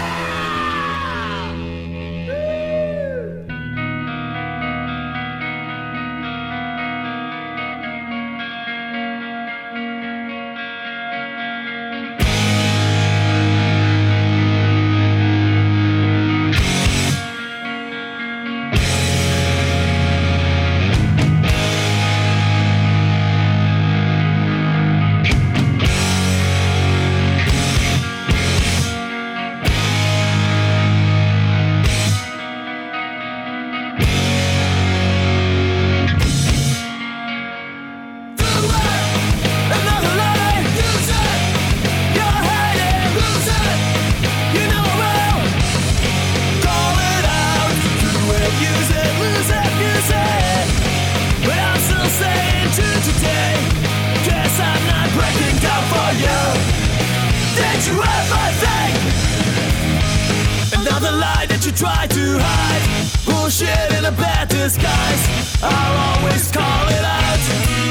Another lie, use it. You're hating, lose it. You know it well. Call it out. Do it, use it, lose it, use it. But I'm still saying true today. Guess I'm not breaking down for you. Did you ever think? Another lie that you try to hide. Bullshit in a bad disguise. I'll always call it out.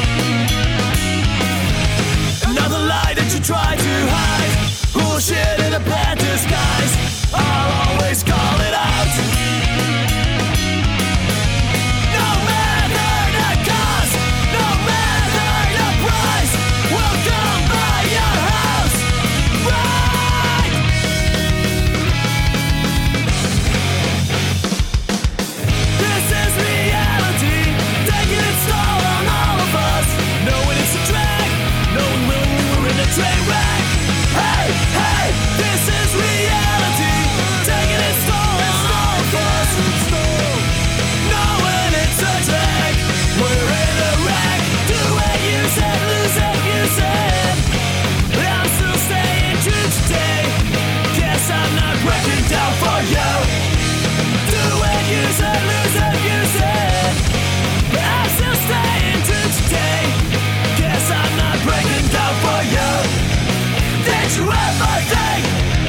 Another lie that you try to hide. Bullshit in a bad disguise. I'll always call it out. No matter the cost, no matter the price, we'll come by your house. Right! This is reality, taking its toll on all of us. Knowing it's a drag, knowing we're in a train wreck. Hey, hey, this is reality, taking its toll on all of us. Knowing it's a drag, we're in a wreck. Do it, use it, lose it, use it. But I'm still staying true today. Guess I'm not breaking down for you. Do it, use it, lose it, use it. But I'm still staying true today. Guess I'm not breaking down for you. Did you ever think?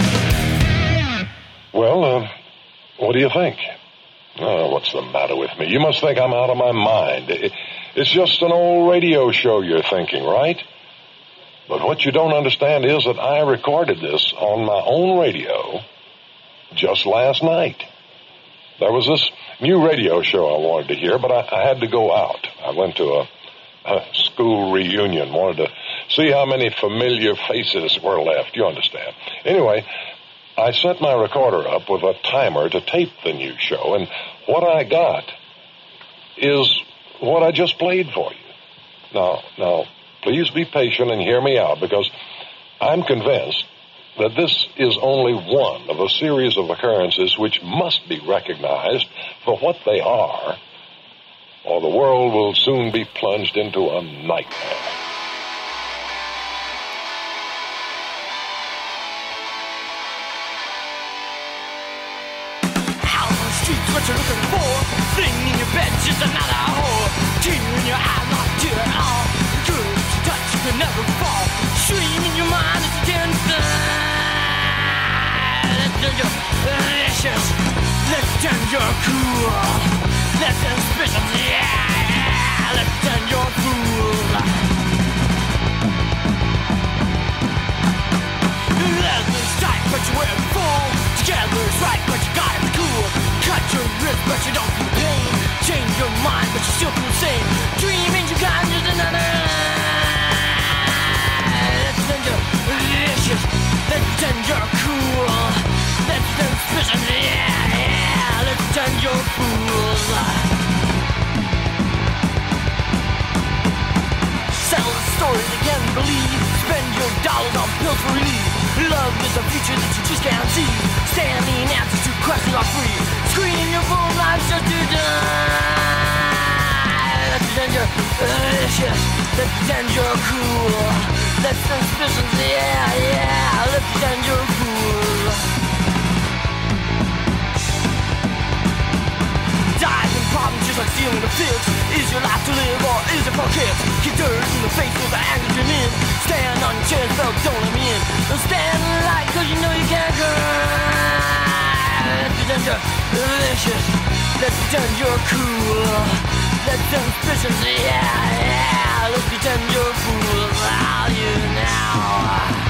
Well, uh, what do you think? Oh, what's the matter with me? You must think I'm out of my mind. It, it's just an old radio show you're thinking, right? But what you don't understand is that I recorded this on my own radio just last night. There was this new radio show I wanted to hear, but I, I had to go out. I went to a, a school reunion, wanted to see how many familiar faces were left. You understand. Anyway, I set my recorder up with a timer to tape the new show, and what I got is what I just played for you. Now, now, please be patient and hear me out, because I'm convinced that this is only one of a series of occurrences which must be recognized for what they are, or the world will soon be plunged into a nightmare. What you're looking for, thing in your bed, just another whore. Tear in your eye, not tear at all. Good to touch, you can never fall. Stream in your mind, it's a tension. Let's turn your vicious. Let's turn your cool. Let's turn suspicious, yeah, yeah. Let's turn your fool. Leather's tight, but you wear it full. Together's right, but you got it cool. Cut your wrist, but you don't feel pain. Change your mind, but you still feel sane. Dreaming you got just another. Let's turn your vicious. Let's turn your cool. Let's turn suspicious, yeah, yeah. Let's turn your fool. Sell the story they can't believe. Spend your dollars on pills for relief. Love is a future that you just can't see. Standing answers to questions are free. Scream your full life just to die. Let's pretend you're vicious. Let's pretend you're cool. Let's suspicions, yeah, yeah. Let's pretend you're cool. Dies in problems just like stealing the fix. Is your life to live or is it for kicks? Get dirt in the face with the anger you're in. Stand on your chest, felt don't let me in. Don't stand in the light cause you know you can't cry. Let's pretend you're vicious. Let's pretend you're cool. Let's pretend suspicious, yeah, yeah. Let's pretend you're a fool. I'll you now.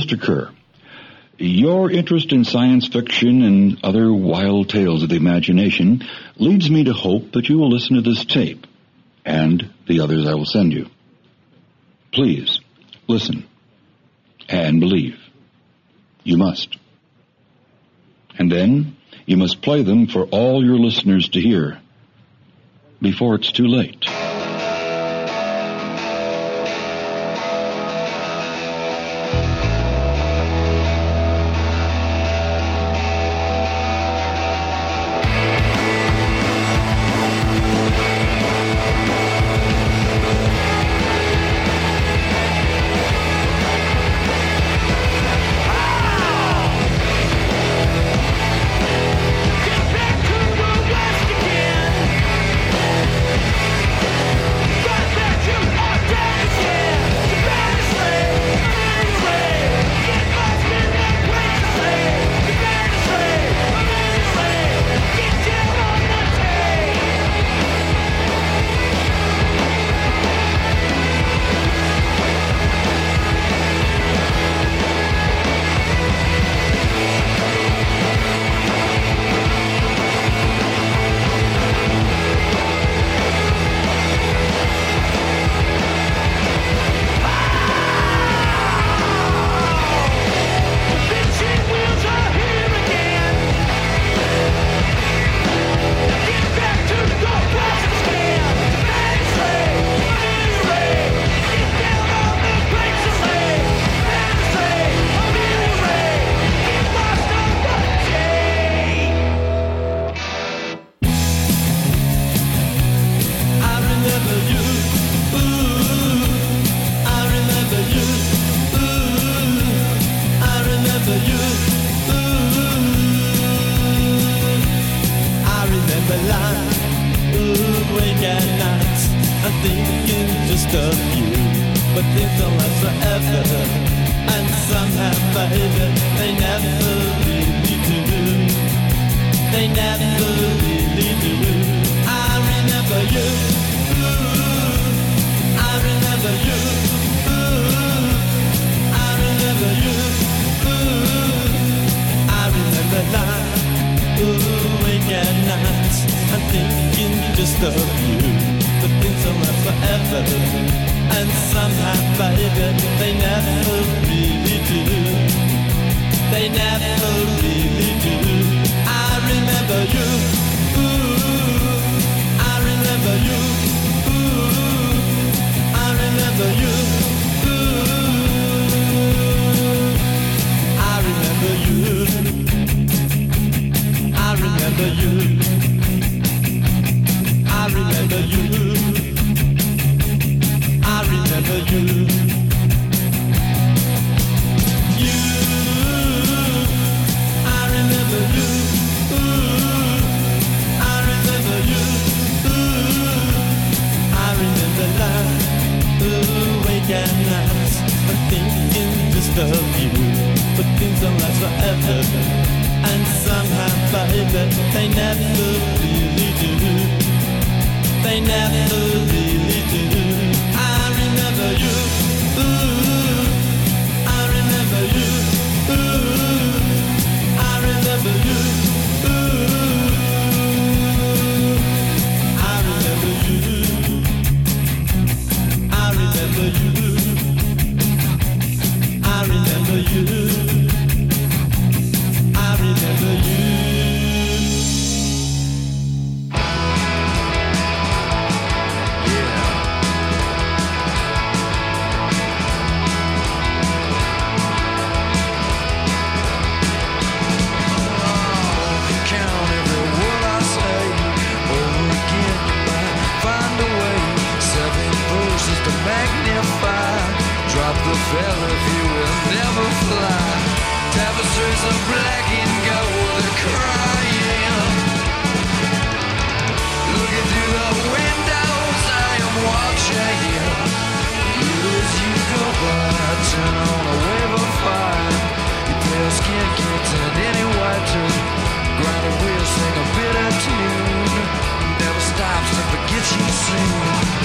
Mister Kerr, your interest in science fiction and other wild tales of the imagination leads me to hope that you will listen to this tape and the others I will send you. Please, listen and believe. You must. And then you must play them for all your listeners to hear before it's too late.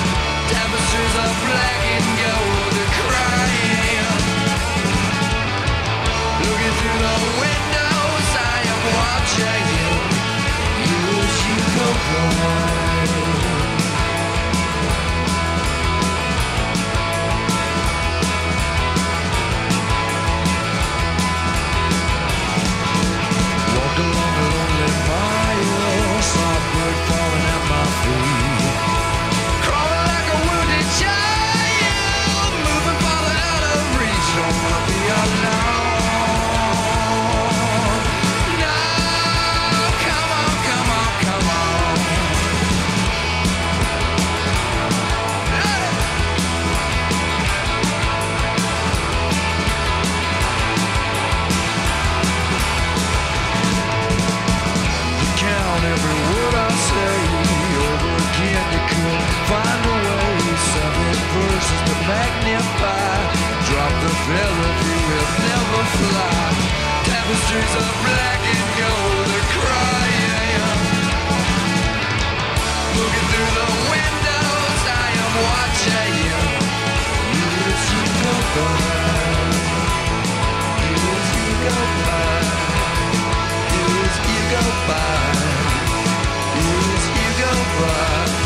Tapestries of black and gold, they're crying. Mysteries of black and gold are crying. Looking through the windows, I am watching you. As you go by, as you go by, as you go by, as you go by.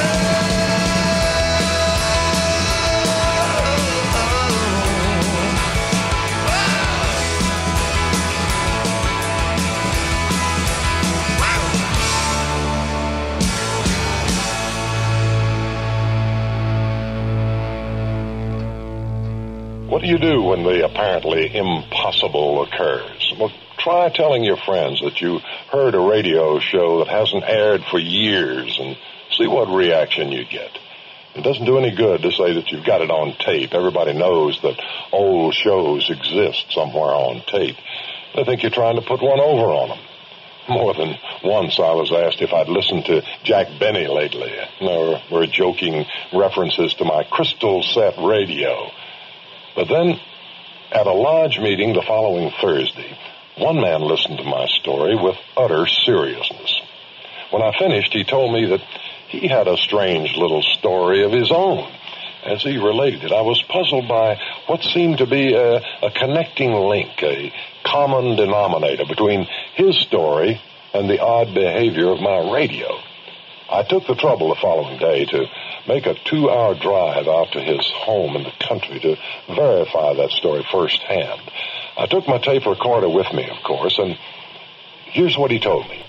What do you do when the apparently impossible occurs? Well, try telling your friends that you heard a radio show that hasn't aired for years and see what reaction you get. It doesn't do any good to say that you've got it on tape. Everybody knows that old shows exist somewhere on tape. They think you're trying to put one over on them. More than once I was asked if I'd listened to Jack Benny lately. There were joking references to my Crystal Set radio. But then, at a lodge meeting the following Thursday, one man listened to my story with utter seriousness. When I finished, he told me that he had a strange little story of his own. As he related it, I was puzzled by what seemed to be a, a connecting link, a common denominator between his story and the odd behavior of my radio. I took the trouble the following day to make a two-hour drive out to his home in the country to verify that story firsthand. I took my tape recorder with me, of course, and here's what he told me.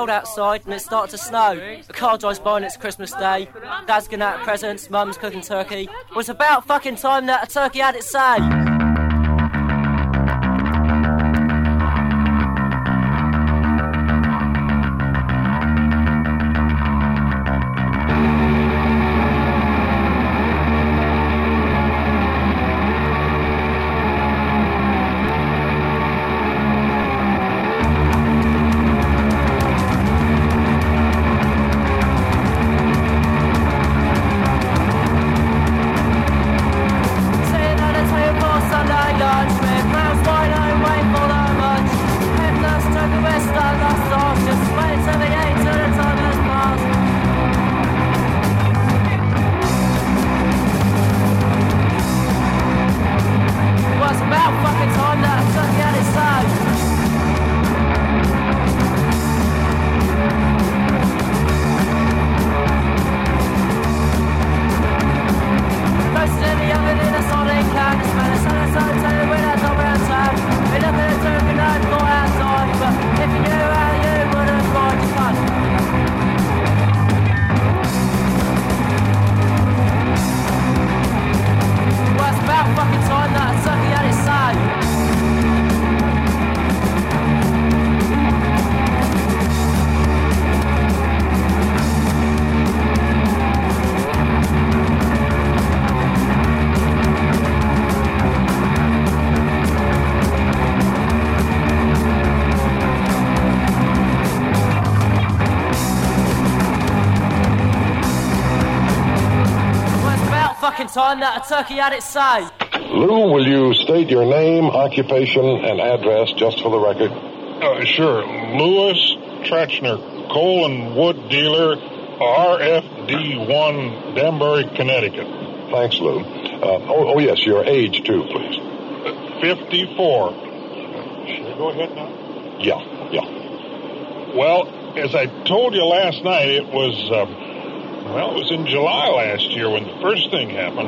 cold outside and it started to snow. A car drives by and it's Christmas Day. Dad's giving out presents, Mum's cooking turkey. Well, it's about fucking time that a turkey had its say. Time that a turkey had its say. Lou, will you state your name, occupation, and address just for the record? Uh, sure. Louis Tretchner, coal and wood dealer, R F D one, Danbury, Connecticut. Thanks, Lou. Uh, oh, oh, yes, your age, too, please. Uh, fifty-four. Should I go ahead now? Yeah, yeah. Well, as I told you last night, it was... Um, Well, it was in July last year when the first thing happened.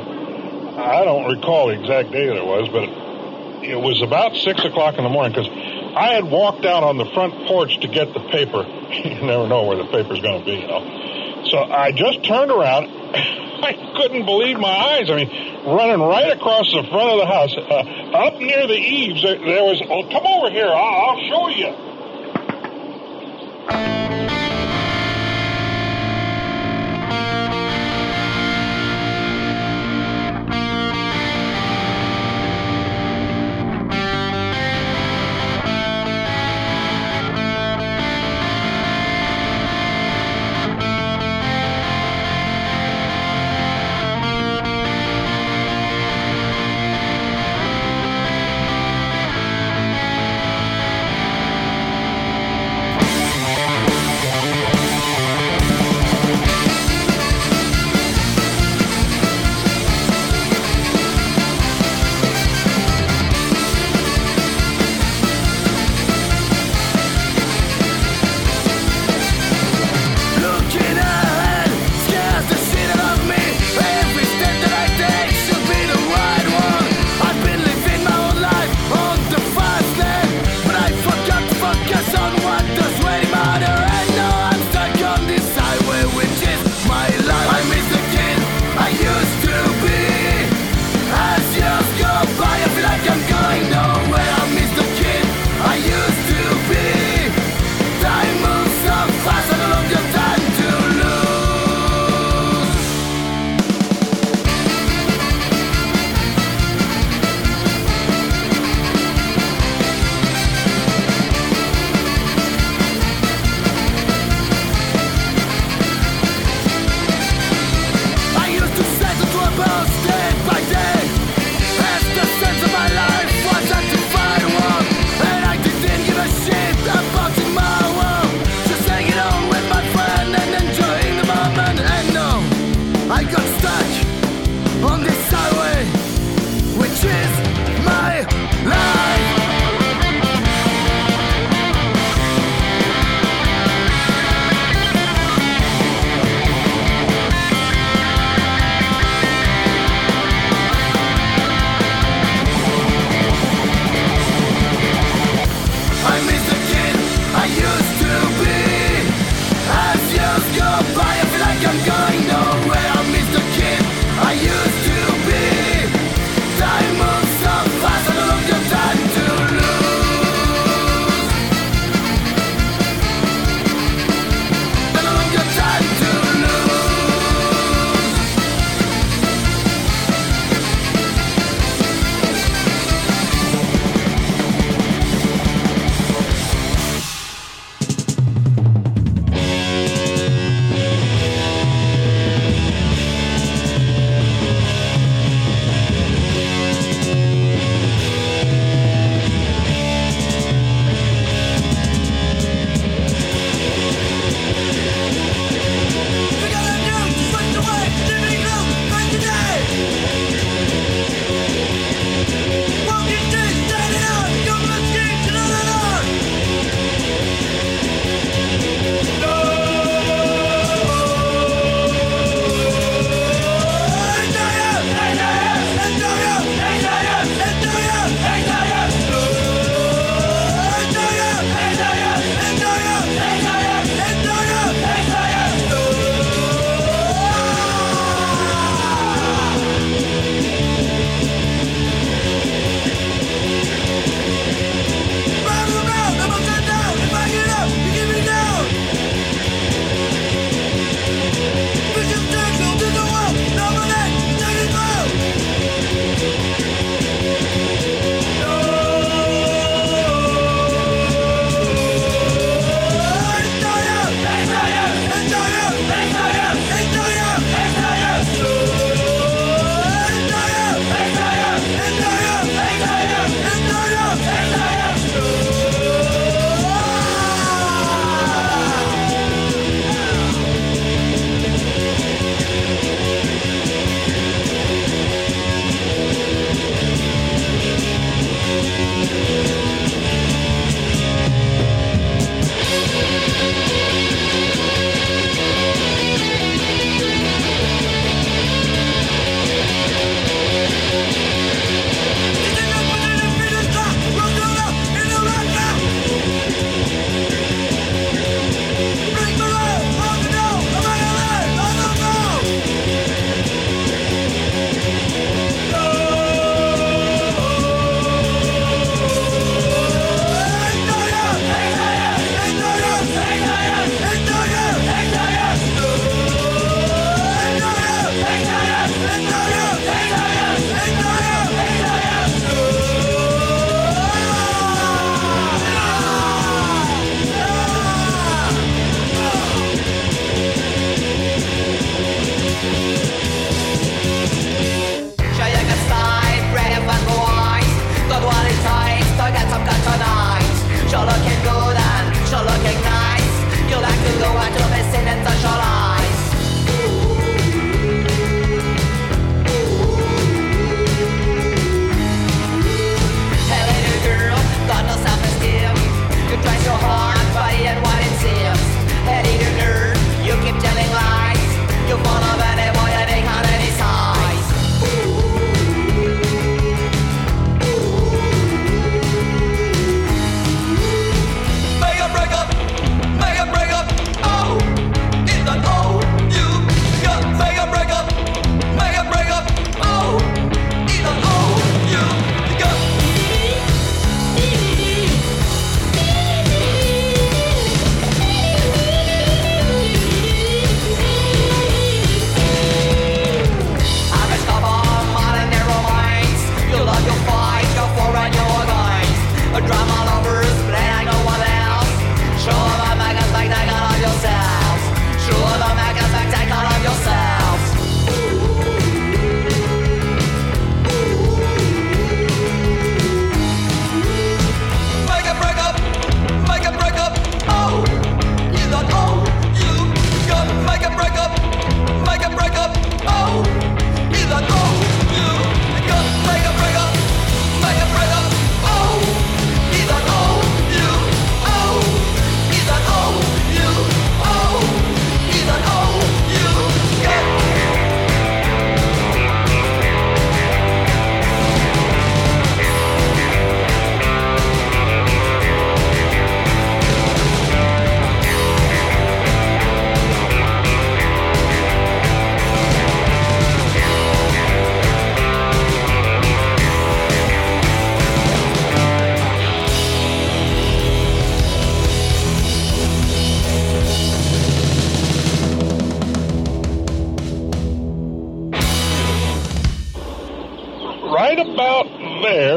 I don't recall the exact day that it was, but it was about six o'clock in the morning because I had walked out on the front porch to get the paper. You never know where the paper's going to be, you know. So I just turned around. I couldn't believe my eyes. I mean, running right across the front of the house, uh, up near the eaves, there, there was, oh, come over here. I'll, I'll show you.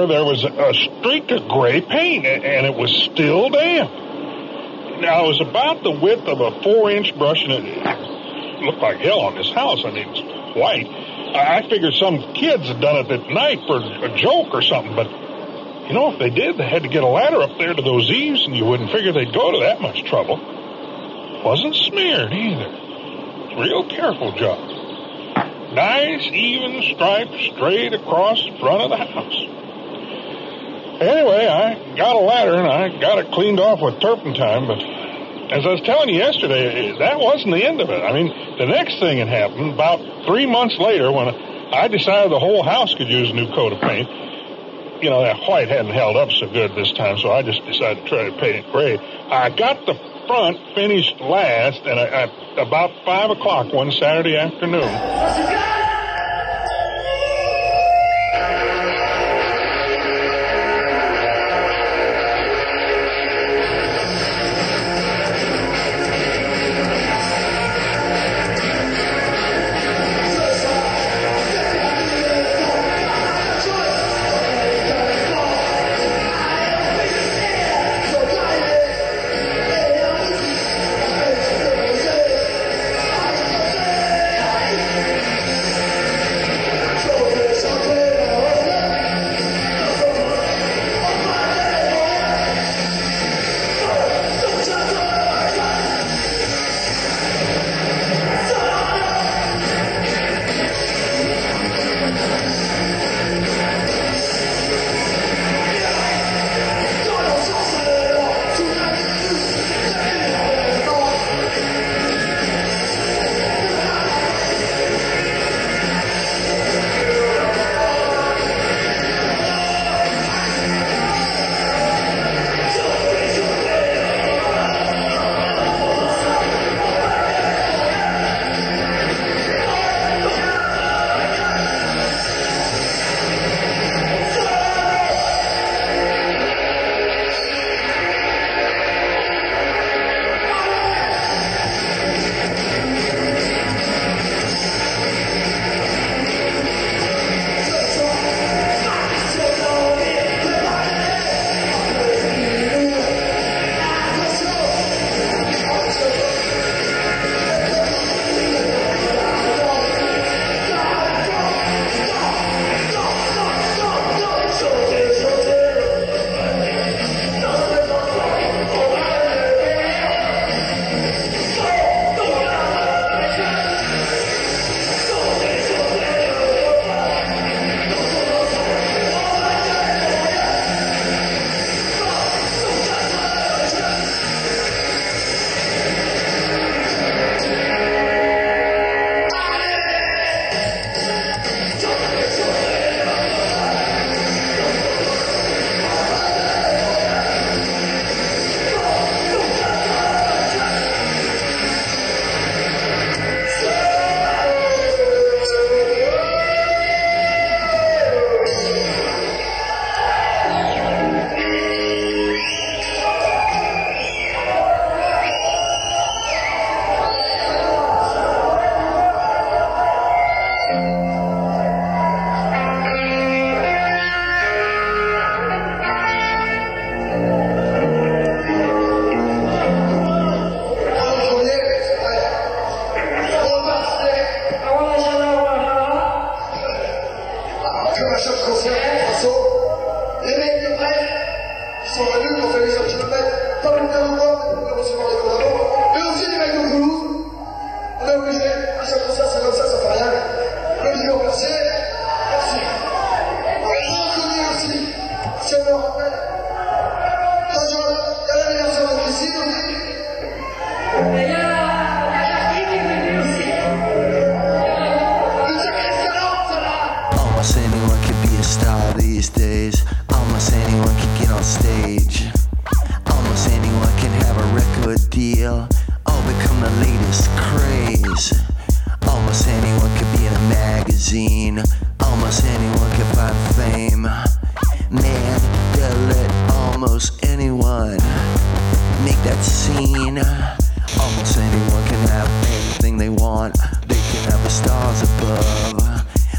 corner, there was a, a streak of gray paint, and, and it was still damp. Now, it was about the width of a four-inch brush, and it looked like hell on this house. I mean, it's white. I, I figured some kids had done it at night for a joke or something, but, you know, if they did, they had to get a ladder up there to those eaves, and you wouldn't figure they'd go to that much trouble. Wasn't smeared, either. Real careful job. Nice, even stripe straight across the front of the house. Anyway, I got a ladder, and I got it cleaned off with turpentine, but as I was telling you yesterday, that wasn't the end of it. I mean, the next thing that happened, about three months later, when I decided the whole house could use a new coat of paint, you know, that white hadn't held up so good this time, so I just decided to try to paint it gray. I got the front finished last, and I, I, about five o'clock one Saturday afternoon.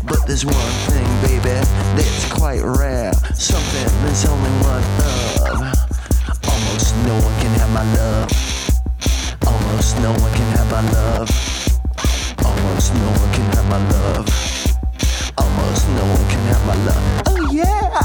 But there's one thing, baby, that's quite rare. Something there's only one of. Almost no one can have my love. Almost no one can have my love. Almost no one can have my love. Almost no one can have my love. Oh yeah!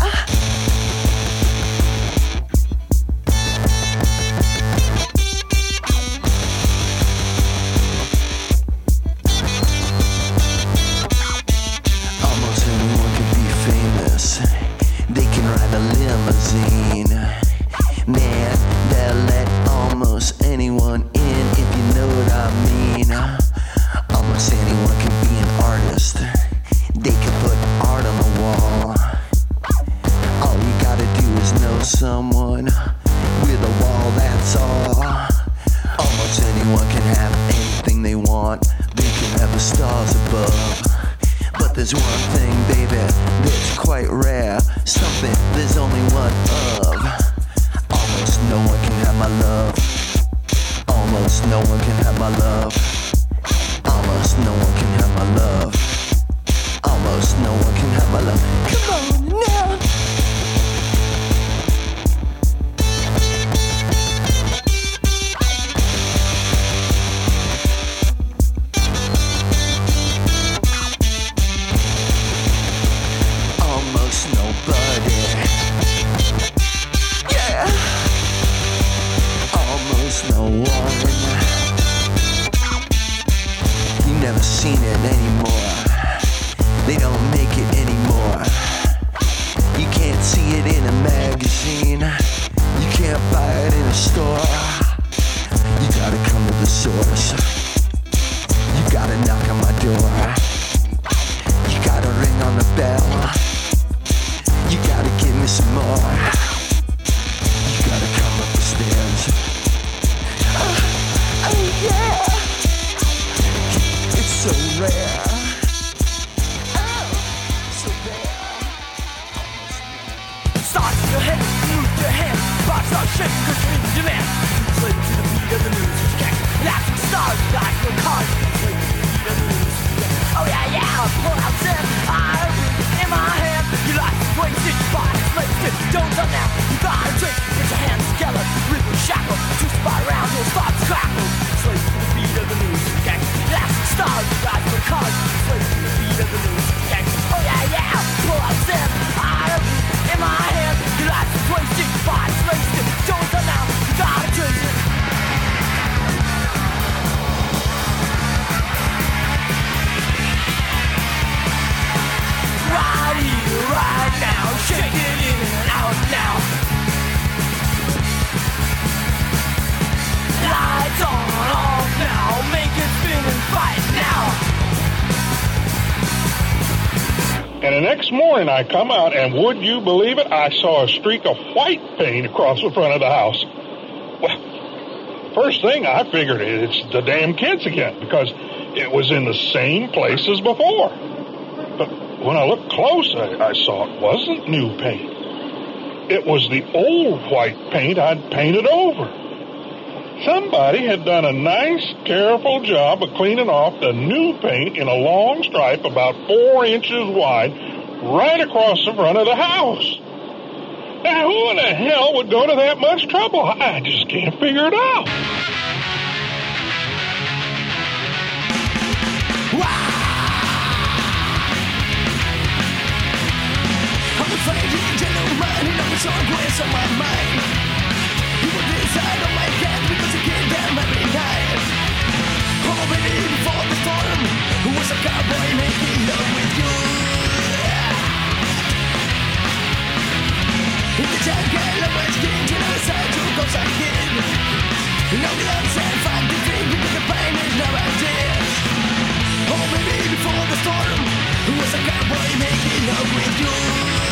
Almost anyone can be famous. They can ride a limousine. Man, they'll let almost anyone in, if you know what I mean. Almost anyone can be an artist. They can put art on the wall. All you gotta do is know someone with a wall, that's all. Almost anyone can have anything they want. They can have the stars above. But there's one thing, baby, that's quite rare. Something there's only one of. Almost no one can have my love. Almost no one can have my love. Almost no one can have my love. Almost no one can have my love. Come on now. Almost nobody. Yeah. Almost no one. You've never seen it anymore. They don't make it anymore. You can't see it in a magazine. You can't buy it in a store. You gotta come to the source. You gotta knock on my door. You gotta ring on the bell. You gotta give me some more. You gotta come up the stairs. Oh, oh yeah. It's so rare. Start your head, move your hand, box our shit, cause we demand. Slave to the beat of the news, can't laugh and start like your cars. Slave to the beat of the news. Oh yeah, yeah, pull out Sam, I in my hand. You like to play stitch by slave stitch, don't done now. You gotta drink, get your hands together, rip and shackle, twist by round, you'll start to crackle. Slave to the beat of the news, can't laugh and start like your cars. Slave to the beat of the news, can't. Oh yeah, yeah, pull out Sam, I in my hand, you like to play stick by slave stick. Don't turn out, you gotta change it. Right here, right now, shake it in and out now. Lights on, off now, make it spin and fight now. And the next morning I come out, and would you believe it, I saw a streak of white paint across the front of the house. Well, first thing I figured, it's the damn kids again, because it was in the same place as before. But when I looked close, I, I saw it wasn't new paint. It was the old white paint I'd painted over. Somebody had done a nice, careful job of cleaning off the new paint in a long stripe about four inches wide right across the front of the house. Now, who in the hell would go to that much trouble? I just can't figure it out. I'm afraid you can change your mind, and I'm so grace on my mind. You will decide on my head because you get them every night. Oh, baby, before the storm, who was a cowboy making love with you? In the jungle, I was getting to the side to go some kid. No gloves and find the drink because the pain is no idea. Oh, baby, before the storm, who was a cowboy making love with you?